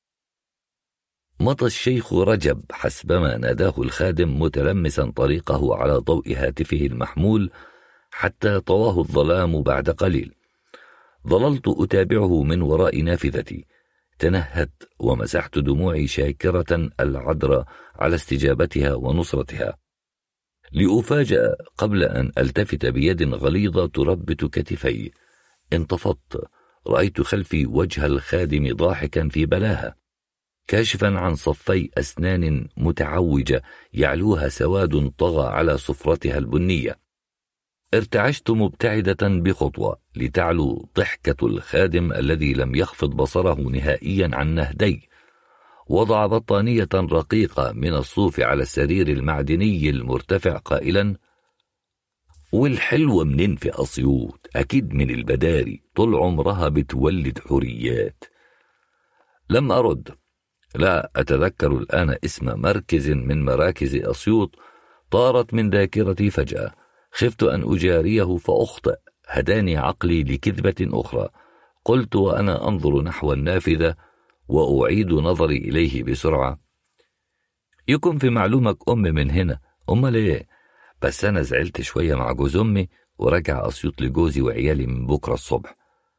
مضى الشيخ رجب حسبما ناداه الخادم، متلمسا طريقه على ضوء هاتفه المحمول حتى طواه الظلام بعد قليل. ظللت أتابعه من وراء نافذتي. تنهدت ومسحت دموعي شاكرة العذر على استجابتها ونصرتها، لأفاجأ قبل أن ألتفت بيد غليظة تربت كتفي. انتفضت، رأيت خلفي وجه الخادم ضاحكا في بلاهة، كاشفا عن صفي أسنان متعوجة يعلوها سواد طغى على صفرتها البنية. ارتعشت مبتعدة بخطوة لتعلو ضحكة الخادم الذي لم يخفض بصره نهائيا عن نهدي. وضع بطانية رقيقة من الصوف على السرير المعدني المرتفع قائلا: والحلوة منين في أسيوط؟ أكيد من البداري، طول عمرها بتولد حريات. لم أرد. لا أتذكر الآن اسم مركز من مراكز أسيوط، طارت من ذاكرتي فجأة. خفت أن أجاريه فأخطئ، هداني عقلي لكذبة أخرى. قلت وأنا أنظر نحو النافذة وأعيد نظري إليه بسرعة: يكون في معلومك أم من هنا. أم ليه؟ بس أنا زعلت شوية مع جوز أمي ورجع أسيوط لجوزي وعيالي من بكرة الصبح.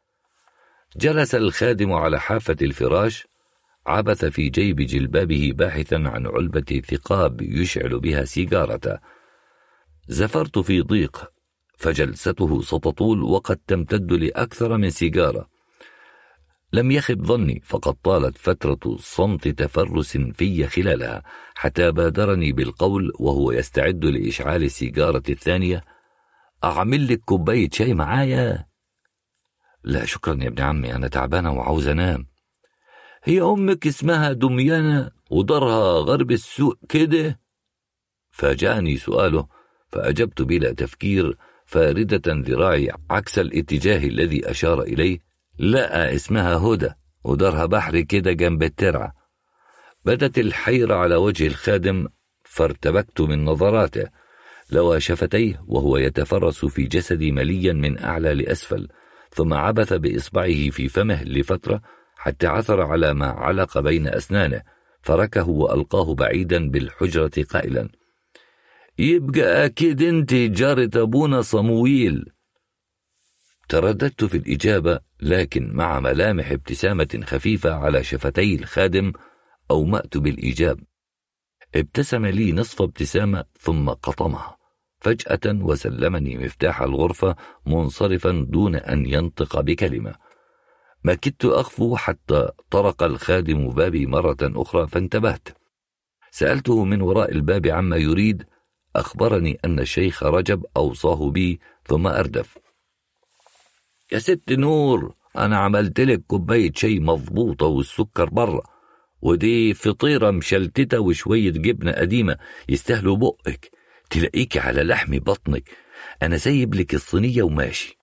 جلس الخادم على حافة الفراش، عبث في جيب جلبابه باحثا عن علبة ثقاب يشعل بها سيجارة. زفرت في ضيق، فجلسته ستطول وقد تمتد لأكثر من سيجارة. لم يخب ظني، فقد طالت فترة صمت تفرس في خلالها، حتى بادرني بالقول وهو يستعد لإشعال السيجارة الثانية: أعمل لك كوباية شاي معايا؟ لا شكرا يا ابن عمي، أنا تعبانة وعاوز أنام. هي أمك اسمها دميانة ودارها غرب السوق كده؟ فاجأني سؤاله، فأجبت بلا تفكير، فاردة ذراعي عكس الاتجاه الذي أشار إليه: لا، اسمها هدى ودارها بحر كده جنب الترعة. بدت الحيرة على وجه الخادم، فارتبكت من نظراته. لوى شفتيه وهو يتفرس في جسدي مليا من أعلى لأسفل، ثم عبث بإصبعه في فمه لفترة حتى عثر على ما علق بين أسنانه، فركه وألقاه بعيدا بالحجرة قائلا: يبقى أكيد أنت جارة أبونا صمويل. ترددت في الإجابة، لكن مع ملامح ابتسامة خفيفة على شفتي الخادم أومأت بالإيجاب. ابتسم لي نصف ابتسامة ثم قطمها فجأة وسلمني مفتاح الغرفة منصرفا دون أن ينطق بكلمة. ما كدت أخفو حتى طرق الخادم بابي مرة أخرى، فانتبهت. سألته من وراء الباب عما يريد. أخبرني أن الشيخ رجب أوصاه بي، ثم أردف: يا ست نور، أنا عملت لك كوباية شاي مضبوطة والسكر برا، ودي فطيرة مشلتتة وشوية جبنة قديمة يستاهلوا بقك، تلاقيك على لحم بطنك. أنا سايب لك الصينية وماشي.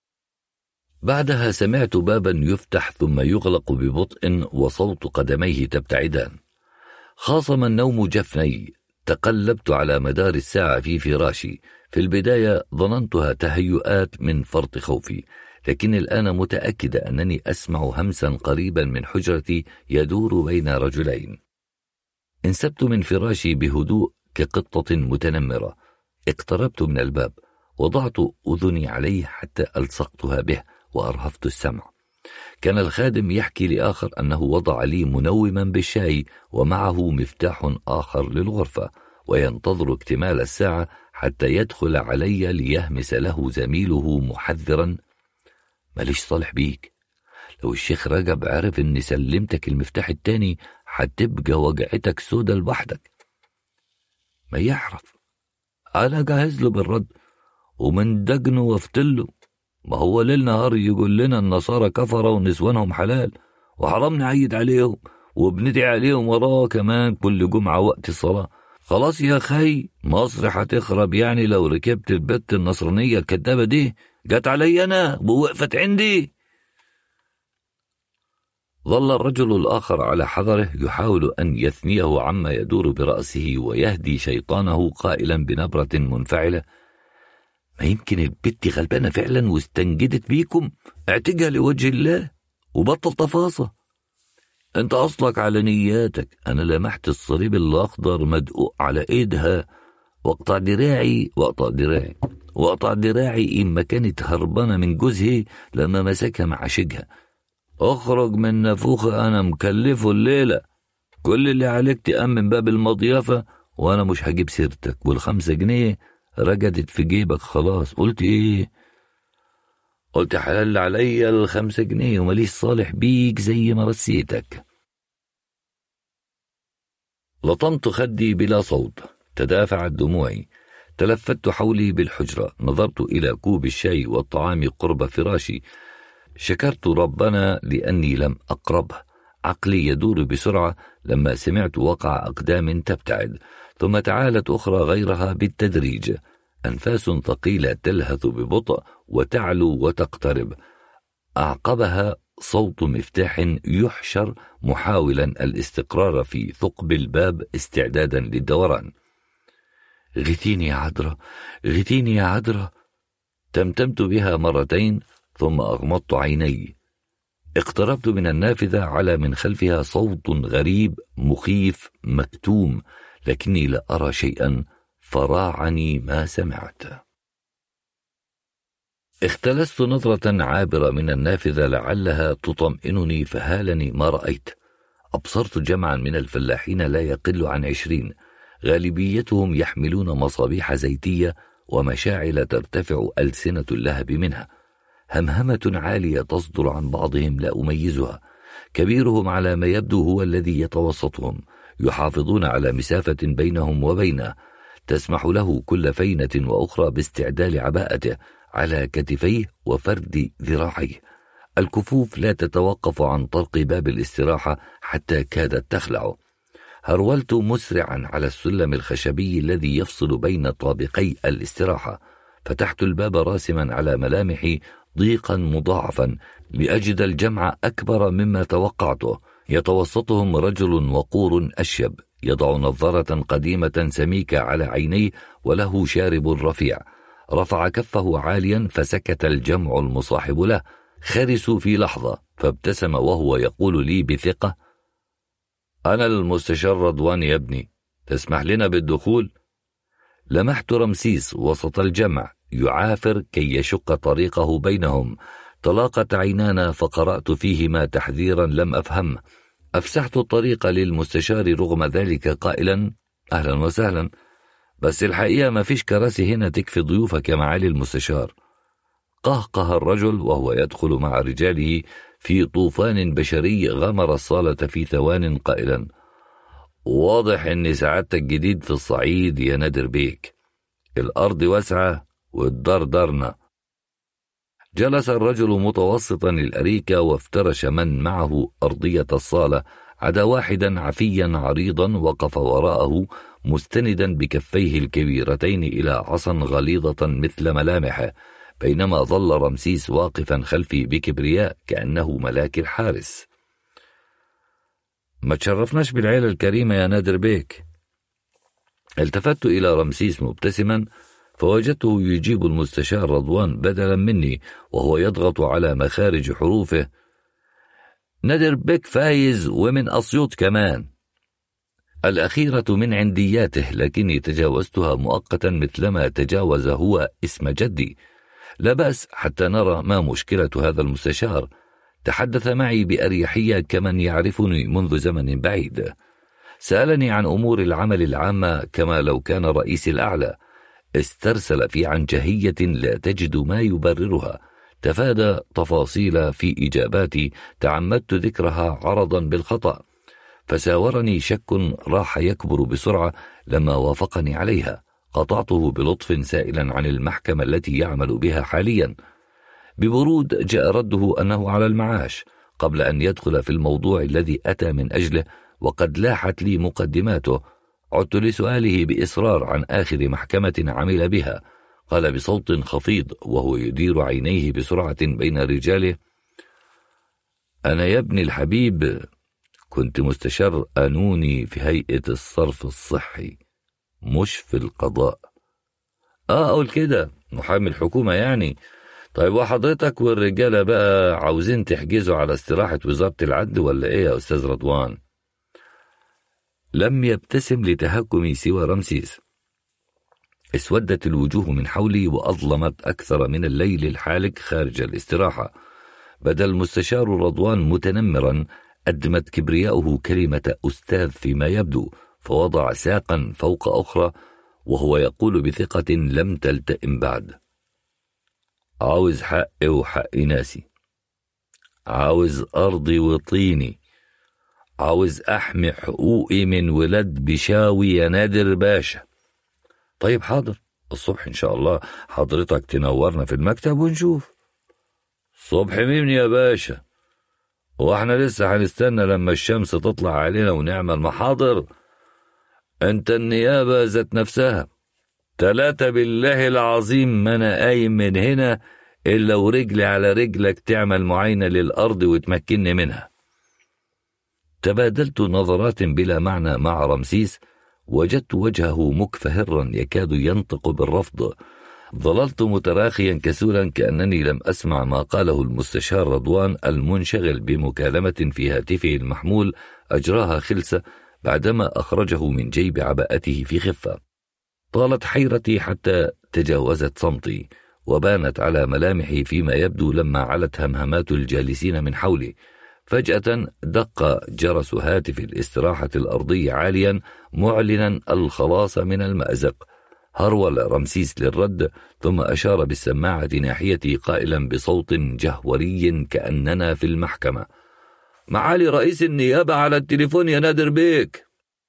بعدها سمعت بابا يفتح ثم يغلق ببطء وصوت قدميه تبتعدان. خاصم النوم جفني. تقلبت على مدار الساعة في فراشي. في البداية ظننتها تهيؤات من فرط خوفي، لكن الآن متأكدة أنني أسمع همسا قريبا من حجرتي يدور بين رجلين. انسبت من فراشي بهدوء كقطة متنمرة. اقتربت من الباب، وضعت أذني عليه حتى ألصقتها به وأرهفت السمع. كان الخادم يحكي لآخر أنه وضع لي منوما بالشاي ومعه مفتاح آخر للغرفة، وينتظر اكتمال الساعة حتى يدخل علي ليهمس له زميله محذرا: ماليش صالح بيك، لو الشيخ رجب عرف اني سلمتك المفتاح التاني هتبقى وجعتك سودا لوحدك. ما يعرف، انا جاهز له بالرد ومن دجنه وافتله. ما هو ليل نهار يقول لنا النصارى كفرة ونسوانهم حلال وحرام نعيد عليهم وبندعي عليهم وراه كمان كل جمعة وقت الصلاة. خلاص يا خي، مصر هتخرب يعني لو ركبت البت النصرانية الكدابة دي جت علي أنا ووقفت عندي. ظل الرجل الآخر على حذره يحاول أن يثنيه عما يدور برأسه ويهدي شيطانه قائلا بنبرة منفعلة: ما يمكن البت غلبانة فعلا واستنجدت بيكم، اعتقها لوجه الله وبطل تفاصة. انت أصلك على نياتك، أنا لمحت الصليب الأخضر مدقوق على إيدها واقطع دراعي واقطع دراعي واقطع دراعي إما كانت هربانة من جوزها لما مسكها مع شجها. اخرج من نافوخة، أنا مكلفه الليلة، كل اللي عليك تأمن باب المضيافة وأنا مش هجيب سيرتك، والخمسة جنيه رجدت في جيبك خلاص. قلت إيه؟ قلت حلال عليا الخمسة جنيه ومليش صالح بيك زي ما رسيتك. لطمت خدي بلا صوت، تدافعت دموعي، تلفت حولي بالحجرة، نظرت إلى كوب الشاي والطعام قرب فراشي، شكرت ربنا لأني لم أقربه. عقلي يدور بسرعة لما سمعت وقع أقدام تبتعد، ثم تعالت أخرى غيرها بالتدريج، أنفاس ثقيلة تلهث ببطء وتعلو وتقترب، أعقبها صوت مفتاح يحشر محاولا الاستقرار في ثقب الباب استعدادا للدوران. غثيني يا عذرا، غثيني يا عذرا، تمتمت بها مرتين ثم أغمضت عيني. اقتربت من النافذة على من خلفها صوت غريب مخيف مكتوم، لكني لا أرى شيئا فراعني ما سمعت. اختلست نظرة عابرة من النافذة لعلها تطمئنني، فهالني ما رأيت. أبصرت جمعا من الفلاحين لا يقل عن عشرين، غالبيتهم يحملون مصابيح زيتية ومشاعل ترتفع ألسنة اللهب منها، همهمة عالية تصدر عن بعضهم لا أميزها، كبيرهم على ما يبدو هو الذي يتوسطهم، يحافظون على مسافة بينهم وبينه تسمح له كل فينة وأخرى باستعدال عباءته على كتفيه وفرد ذراعيه. الكفوف لا تتوقف عن طرق باب الاستراحة حتى كادت تخلعه. هرولت مسرعا على السلم الخشبي الذي يفصل بين طابقي الاستراحة، فتحت الباب راسما على ملامحي ضيقا مضاعفا لأجد الجمع أكبر مما توقعته. يتوسطهم رجل وقور أشيب يضع نظارة قديمة سميكة على عينيه وله شارب رفيع، رفع كفه عاليا فسكت الجمع المصاحب له، خرسوا في لحظة فابتسم وهو يقول لي بثقة: أنا المستشار رضوان يا ابني، تسمح لنا بالدخول؟ لمحت رمسيس وسط الجمع يعافر كي يشق طريقه بينهم، طلاقت عينانا فقرأت فيهما تحذيرا لم أفهمه. أفسحت الطريق للمستشار رغم ذلك قائلا: أهلا وسهلا، بس الحقيقة ما فيش كراسي هنا تكفي ضيوفك يا معالي المستشار. قهقه الرجل وهو يدخل مع رجاله في طوفان بشري غمر الصالة في ثوان قائلا: واضح أن سعادتك جديد في الصعيد يا نادر بيك، الأرض واسعة والدار دارنا. جلس الرجل متوسطا الأريكة وافترش من معه أرضية الصالة عدا واحدا عفيا عريضا وقف وراءه مستندا بكفيه الكبيرتين إلى عصا غليظة مثل ملامحه، بينما ظل رمسيس واقفا خلفي بكبرياء كأنه ملاك الحارس. ما تشرفناش بالعيلة الكريمة يا نادر بيك. التفت إلى رمسيس مبتسما فوجدته يجيب المستشار رضوان بدلا مني وهو يضغط على مخارج حروفه: نادر بيك فايز ومن أسيوط كمان. الأخيرة من عندياته، لكني تجاوزتها مؤقتا مثلما تجاوز هو اسم جدي. لا بأس حتى نرى ما مشكلة هذا المستشار. تحدث معي بأريحية كمن يعرفني منذ زمن بعيد. سألني عن أمور العمل العامة كما لو كان رئيسي الأعلى. استرسل في عنجهية لا تجد ما يبررها. تفادى تفاصيل في إجاباتي تعمدت ذكرها عرضا بالخطأ، فساورني شك راح يكبر بسرعة لما وافقني عليها. قطعته بلطف سائلا عن المحكمة التي يعمل بها حاليا. ببرود جاء رده أنه على المعاش قبل أن يدخل في الموضوع الذي أتى من أجله، وقد لاحت لي مقدماته. عدت لسؤاله بإصرار عن آخر محكمة عمل بها. قال بصوت خفيض وهو يدير عينيه بسرعة بين رجاله: أنا يا ابني الحبيب كنت مستشار قانوني في هيئة الصرف الصحي، مش في القضاء. آه أقول كده، محامي الحكومة يعني. طيب وحضرتك والرجالة بقى عاوزين تحجزوا على استراحة وزارة العدل ولا إيه يا أستاذ رضوان؟ لم يبتسم لتهكمي سوى رمسيس. اسودت الوجوه من حولي وأظلمت أكثر من الليل الحالق خارج الاستراحة. بدا المستشار رضوان متنمرا، أدمت كبرياؤه كلمة أستاذ فيما يبدو، فوضع ساقا فوق أخرى وهو يقول بثقة لم تلتئم بعد: عاوز حقي وحق ناسي، عاوز أرضي وطيني، عاوز أحمي حقوقي من ولاد بشاوي يا نادر باشا. طيب حاضر، الصبح إن شاء الله حضرتك تنورنا في المكتب ونشوف. صبح مين يا باشا؟ واحنا لسه هنستنى لما الشمس تطلع علينا ونعمل محاضر؟ انت النيابة ذات نفسها. تلاتة بالله العظيم ما انا قايم من هنا الا ورجلي على رجلك تعمل معاينة للأرض وتمكنني منها. تبادلت نظرات بلا معنى مع رمسيس، وجدت وجهه مكفهرا يكاد ينطق بالرفض. ظللت متراخيا كسولا كأنني لم أسمع ما قاله المستشار رضوان المنشغل بمكالمة في هاتفه المحمول أجراها خلسة بعدما أخرجه من جيب عباءته في خفة. طالت حيرتي حتى تجاوزت صمتي، وبانت على ملامحي فيما يبدو لما علت همهمات الجالسين من حولي. فجأة دق جرس هاتف الاستراحة الأرضي عاليا معلنا الخلاص من المأزق. هرول رمسيس للرد، ثم أشار بالسماعة ناحيتي قائلا بصوت جهوري كأننا في المحكمة: معالي رئيس النيابة على التليفون يا نادر بيك.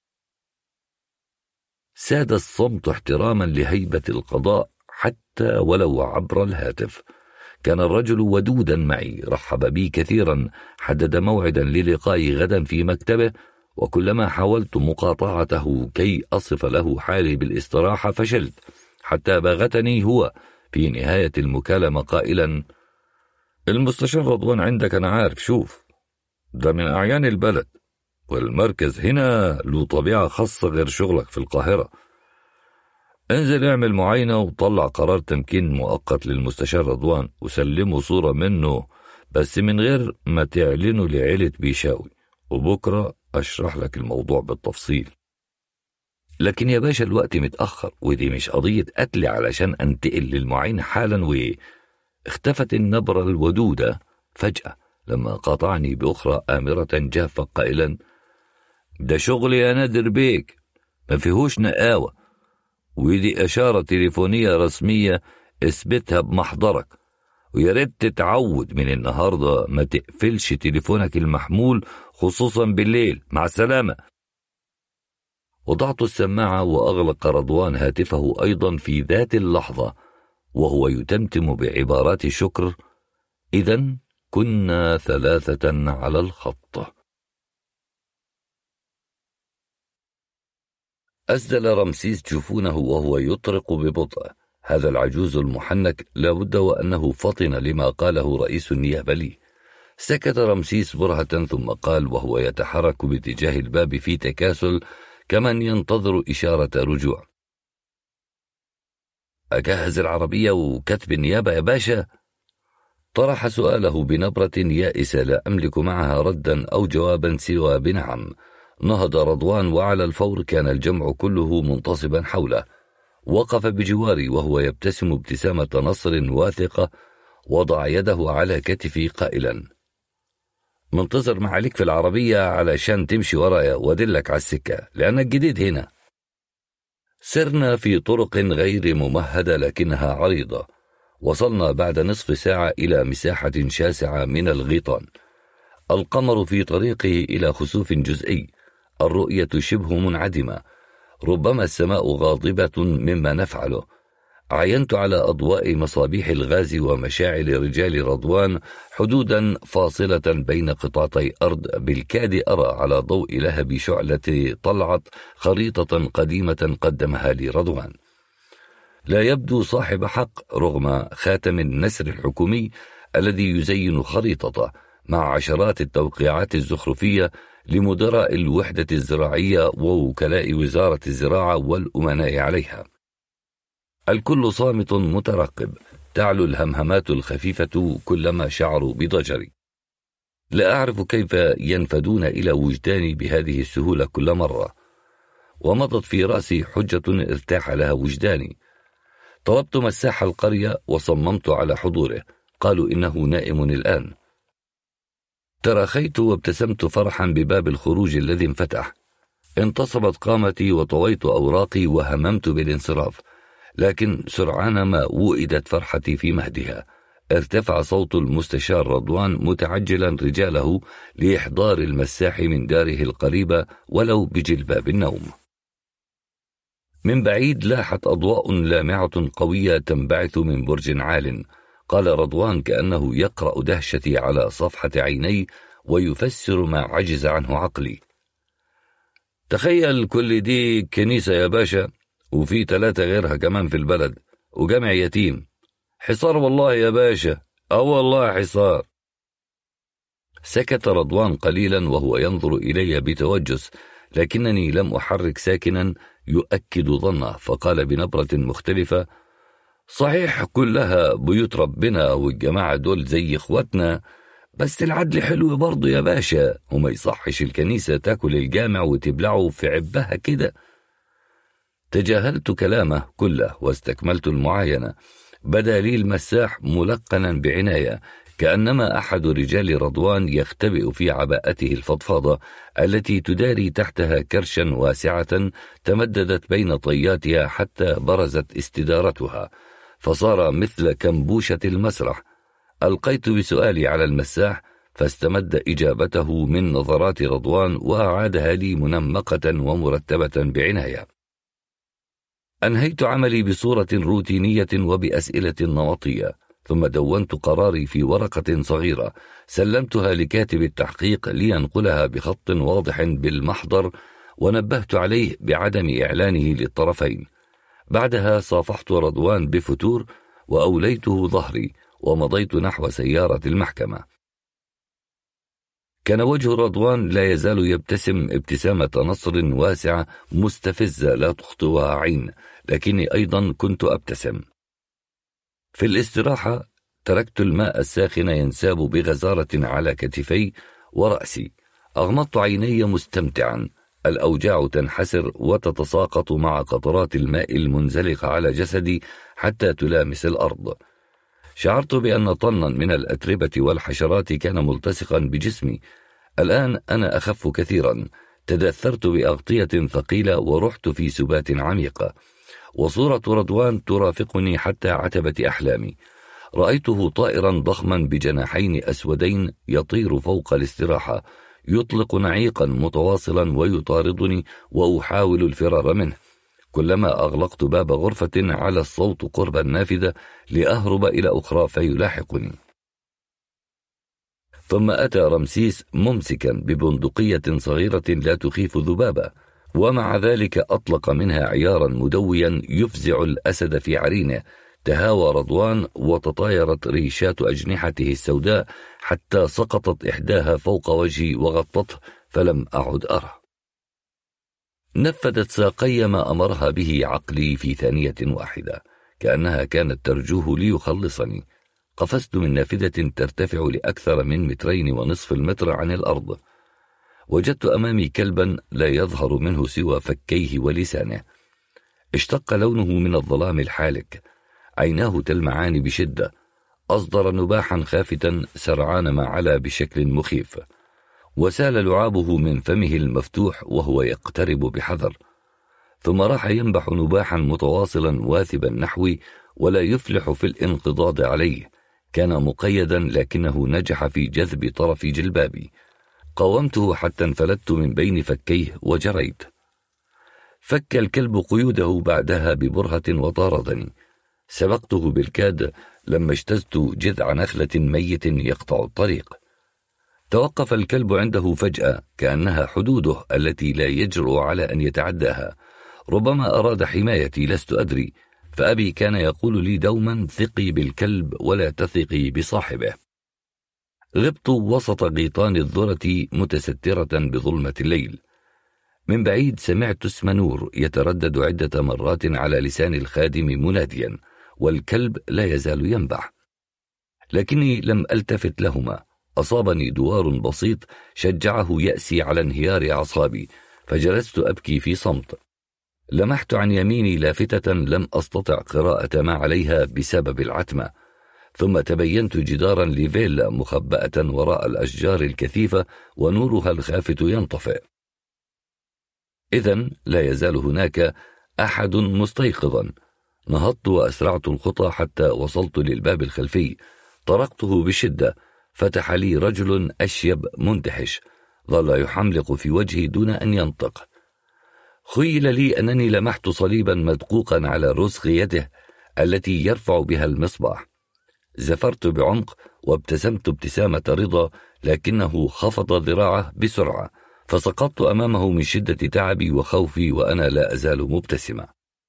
ساد الصمت احتراما لهيبة القضاء حتى ولو عبر الهاتف. كان الرجل ودودا معي، رحب بي كثيرا، حدد موعدا للقائي غدا في مكتبه، وكلما حاولت مقاطعته كي أصف له حالي بالاستراحة فشلت، حتى باغتني هو في نهاية المكالمة قائلا: المستشار رضوان عندك أنا عارف، شوف ده من أعيان البلد، والمركز هنا له طبيعة خاصة غير شغلك في القاهرة. انزل اعمل معاينة وطلع قرار تمكين مؤقت للمستشار رضوان وسلمه صورة منه، بس من غير ما تعلنه لعيلة بيشاوي، وبكرة أشرح لك الموضوع بالتفصيل. لكن يا باشا الوقت متأخر، ودي مش قضية قتل علشان أنتقل للمعاينة حالا. واختفت النبرة الودودة فجأة لما قاطعني بأخرى آمرة جافة قائلا: ده شغل يا نادر بيك، ما فيهوش نقاوة، ودي إشارة تليفونية رسمية اثبتها بمحضرك، ويا ريت تتعود من النهاردة ما تقفلش تليفونك المحمول خصوصا بالليل. مع السلامة. وضعت السماعة وأغلق رضوان هاتفه أيضا في ذات اللحظة وهو يتمتم بعبارات شكر. إذن كنا ثلاثة على الخط. أسدل رمسيس جفونه وهو يطرق ببطء. هذا العجوز المحنك لابد وأنه فطن لما قاله رئيس النيابة لي. سكت رمسيس برهة ثم قال وهو يتحرك باتجاه الباب في تكاسل كمن ينتظر إشارة رجوع: أجهز العربية وكتب النيابة يا باشا؟ طرح سؤاله بنبرة يائسة لا أملك معها ردا أو جوابا سوى بنعم. نهض رضوان وعلى الفور كان الجمع كله منتصبا حوله. وقف بجواري وهو يبتسم ابتسامة نصر واثقة، وضع يده على كتفي قائلا: منتظر معاليك في العربية علشان تمشي ورايا وأدلك على السكة لأنك جديد هنا. سرنا في طرق غير ممهدة لكنها عريضة. وصلنا بعد نصف ساعة إلى مساحة شاسعة من الغيطان. القمر في طريقه إلى خسوف جزئي، الرؤية شبه منعدمة، ربما السماء غاضبة مما نفعله. عينت على أضواء مصابيح الغاز ومشاعل رجال رضوان حدودا فاصلة بين قطعتي أرض، بالكاد أرى على ضوء لهب شعلة طلعت خريطة قديمة قدمها لي رضوان. لا يبدو صاحب حق رغم خاتم النسر الحكومي الذي يزين خريطته مع عشرات التوقيعات الزخرفية لمدراء الوحدة الزراعية ووكلاء وزارة الزراعة والأمناء عليها. الكل صامت مترقب، تعلو الهمهمات الخفيفة كلما شعروا بضجري. لا أعرف كيف ينفدون إلى وجداني بهذه السهولة كل مرة، ومضت في رأسي حجة ارتاح لها وجداني. طلبت مساح القرية وصممت على حضوره، قالوا إنه نائم الآن. تراخيت وابتسمت فرحا بباب الخروج الذي انفتح. انتصبت قامتي وطويت أوراقي وهممت بالانصراف، لكن سرعان ما وئدت فرحتي في مهدها. ارتفع صوت المستشار رضوان متعجلا رجاله لإحضار المساح من داره القريبة ولو بجلباب النوم. من بعيد لاحت أضواء لامعة قوية تنبعث من برج عال. قال رضوان كأنه يقرأ دهشتي على صفحة عيني ويفسر ما عجز عنه عقلي. تخيل كل دي كنيسة يا باشا، وفي ثلاثة غيرها كمان في البلد، وجامع يتيم. حصار والله يا باشا، اه والله حصار. سكت رضوان قليلا وهو ينظر إلي بتوجس، لكنني لم أحرك ساكنا يؤكد ظنه، فقال بنبرة مختلفة: صحيح كلها بيوت ربنا والجماعة دول زي اخواتنا، بس العدل حلو برضو يا باشا، وما يصحش الكنيسة تاكل الجامع وتبلعه في عبها كده. تجاهلت كلامه كله واستكملت المعاينة. بدا لي المساح ملقنا بعناية، كأنما أحد رجال رضوان يختبئ في عباءته الفضفاضة التي تداري تحتها كرشا واسعة تمددت بين طياتها حتى برزت استدارتها، فصار مثل كنبوشة المسرح. ألقيت بسؤالي على المساح، فاستمد إجابته من نظرات رضوان وأعادها لي منمقة ومرتبة بعناية. أنهيت عملي بصورة روتينية وبأسئلة نمطية، ثم دونت قراري في ورقة صغيرة سلمتها لكاتب التحقيق لينقلها بخط واضح بالمحضر، ونبهت عليه بعدم إعلانه للطرفين. بعدها صافحت رضوان بفتور وأوليته ظهري ومضيت نحو سيارة المحكمة. كان وجه رضوان لا يزال يبتسم ابتسامة نصر واسعة مستفزة لا تخطئها عين، لكني أيضا كنت أبتسم. في الاستراحة تركت الماء الساخن ينساب بغزارة على كتفي ورأسي. أغمضت عيني مستمتعا، الأوجاع تنحسر وتتساقط مع قطرات الماء المنزلقة على جسدي حتى تلامس الأرض. شعرت بأن طنا من الأتربة والحشرات كان ملتصقا بجسمي. الآن أنا أخف كثيرا، تدثرت بأغطية ثقيلة ورحت في سبات عميقة، وصورة رضوان ترافقني حتى عتبة أحلامي. رأيته طائرا ضخما بجناحين أسودين يطير فوق الاستراحة، يطلق نعيقا متواصلا ويطاردني وأحاول الفرار منه. كلما أغلقت باب غرفة على الصوت قرب النافذة لأهرب إلى أخرى فيلاحقني. ثم أتى رمسيس ممسكا ببندقية صغيرة لا تخيف ذبابة، ومع ذلك أطلق منها عيارا مدويا يفزع الأسد في عرينه. تهاوى رضوان وتطايرت ريشات أجنحته السوداء حتى سقطت إحداها فوق وجهي وغطته، فلم أعد أرى. نفذت ساقي ما أمرها به عقلي في ثانية واحدة، كأنها كانت ترجوه ليخلصني. قفزت من نافذة ترتفع لأكثر من مترين ونصف المتر عن الأرض. وجدت أمامي كلبا لا يظهر منه سوى فكيه ولسانه. اشتق لونه من الظلام الحالك، عيناه تلمعان بشدة. أصدر نباحا خافتا سرعان ما علا بشكل مخيف. وسال لعابه من فمه المفتوح وهو يقترب بحذر، ثم راح ينبح نباحا متواصلا واثبا نحوي ولا يفلح في الانقضاض عليه. كان مقيدا لكنه نجح في جذب طرف جلبابي. قاومته حتى انفلت من بين فكيه وجريت. فك الكلب قيوده بعدها ببرهة وطاردني. سبقته بالكاد لما اجتزت جذع نخلة ميت يقطع الطريق. توقف الكلب عنده فجأة كأنها حدوده التي لا يجرؤ على أن يتعداها. ربما أراد حمايتي، لست أدري، فأبي كان يقول لي دوما: ثقي بالكلب ولا تثقي بصاحبه. غبت وسط غيطان الذرة متسترة بظلمة الليل. من بعيد سمعت اسم نور يتردد عدة مرات على لسان الخادم مناديا، والكلب لا يزال ينبح، لكني لم ألتفت لهما. أصابني دوار بسيط شجعه يأسي على انهيار أعصابي، فجلست أبكي في صمت. لمحت عن يميني لافتة لم أستطع قراءة ما عليها بسبب العتمة، ثم تبينت جدارا لفيلا مخبأة وراء الأشجار الكثيفة ونورها الخافت ينطفئ. إذن لا يزال هناك أحد مستيقظا. نهضت وأسرعت الخطى حتى وصلت للباب الخلفي. طرقته بشدة. فتح لي رجل أشيب منتحش، ظل يحملق في وجهي دون أن ينطق. خيل لي أنني لمحت صليبا مدقوقا على رسغ يده التي يرفع بها المصباح. زفرت بعمق وابتسمت ابتسامة رضا، لكنه خفض ذراعه بسرعة، فسقطت أمامه من شدة تعبي وخوفي وأنا لا أزال مبتسمة.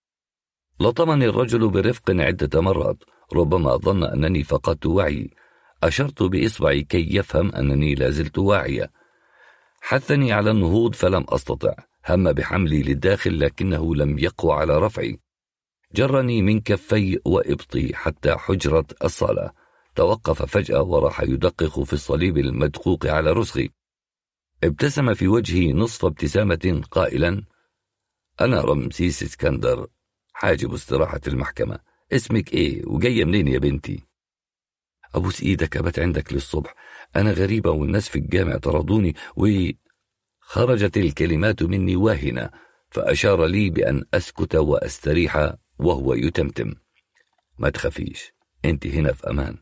لطمني الرجل برفق عدة مرات، ربما ظن أنني فقدت وعي. أشرت بإصبعي كي يفهم أنني لازلت واعية. حثني على النهوض فلم أستطع. هم بحملي للداخل لكنه لم يقوى على رفعي. جرني من كفي وإبطي حتى حجرة الصالة. توقف فجأة وراح يدقق في الصليب المدقوق على رسغي. ابتسم في وجهي نصف ابتسامة قائلا: أنا رمسيس اسكندر، حاجب استراحة المحكمة. اسمك إيه وجاية منين يا بنتي؟ أبوس إيدك أبت عندك للصبح، أنا غريبة والناس في الجامع طردوني و... خرجت الكلمات مني واهنة، فأشار لي بأن أسكت وأستريح وهو يتمتم: ما تخافيش، أنت هنا في أمان.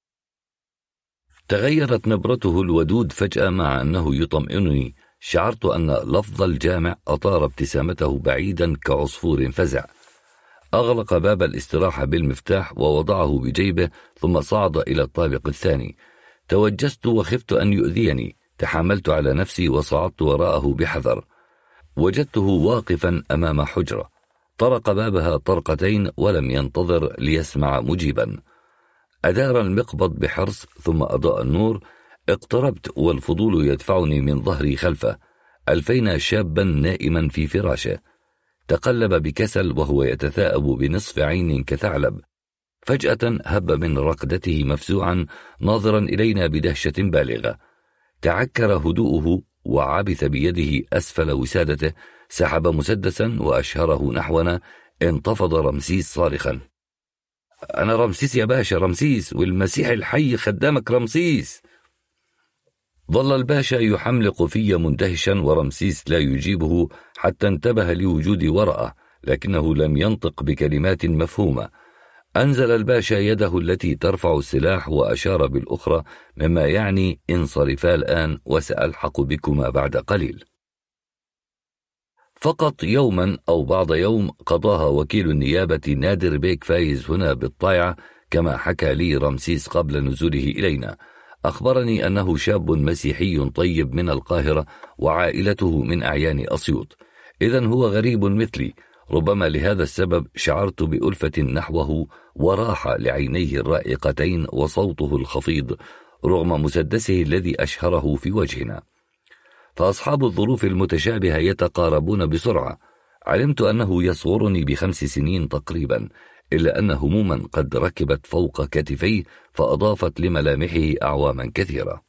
تغيرت نبرته الودود فجأة مع أنه يطمئنني. شعرت أن لفظ الجامع أطار ابتسامته بعيدا كعصفور فزع. أغلق باب الاستراحة بالمفتاح ووضعه بجيبه، ثم صعد إلى الطابق الثاني. توجست وخفت أن يؤذيني. تحملت على نفسي وصعدت وراءه بحذر. وجدته واقفا أمام حجرة. طرق بابها طرقتين ولم ينتظر ليسمع مجيبا. أدار المقبض بحرص ثم أضاء النور. اقتربت والفضول يدفعني من ظهري خلفه. ألفينا شابا نائما في فراشه. تقلب بكسل وهو يتثاءب بنصف عين كثعلب. فجأة هب من رقدته مفزوعا ناظرا إلينا بدهشة بالغة. تعكر هدوءه وعبث بيده أسفل وسادته. سحب مسدسا وأشهره نحونا. انتفض رمسيس صارخا: أنا رمسيس يا باشا، رمسيس، والمسيح الحي خدامك رمسيس. ظل الباشا يحملق في مندهشا ورمسيس لا يجيبه حتى انتبه لوجودي وراءه، لكنه لم ينطق بكلمات مفهومة. أنزل الباشا يده التي ترفع السلاح وأشار بالأخرى، مما يعني: انصرفا الآن وسألحق بكما بعد قليل. فقط يوما أو بعض يوم قضاها وكيل النيابة نادر بيك فايز هنا بالطايعة، كما حكى لي رمسيس قبل نزوله إلينا. أخبرني أنه شاب مسيحي طيب من القاهرة وعائلته من أعيان أسيوط، إذن هو غريب مثلي. ربما لهذا السبب شعرت بألفة نحوه، وراح لعينيه الرائقتين وصوته الخفيض رغم مسدسه الذي أشهره في وجهنا. فأصحاب الظروف المتشابهة يتقاربون بسرعة. علمت أنه يصغرني بخمس سنين تقريبا، إلا أن هموما قد ركبت فوق كتفيه فأضافت لملامحه أعواما كثيرة.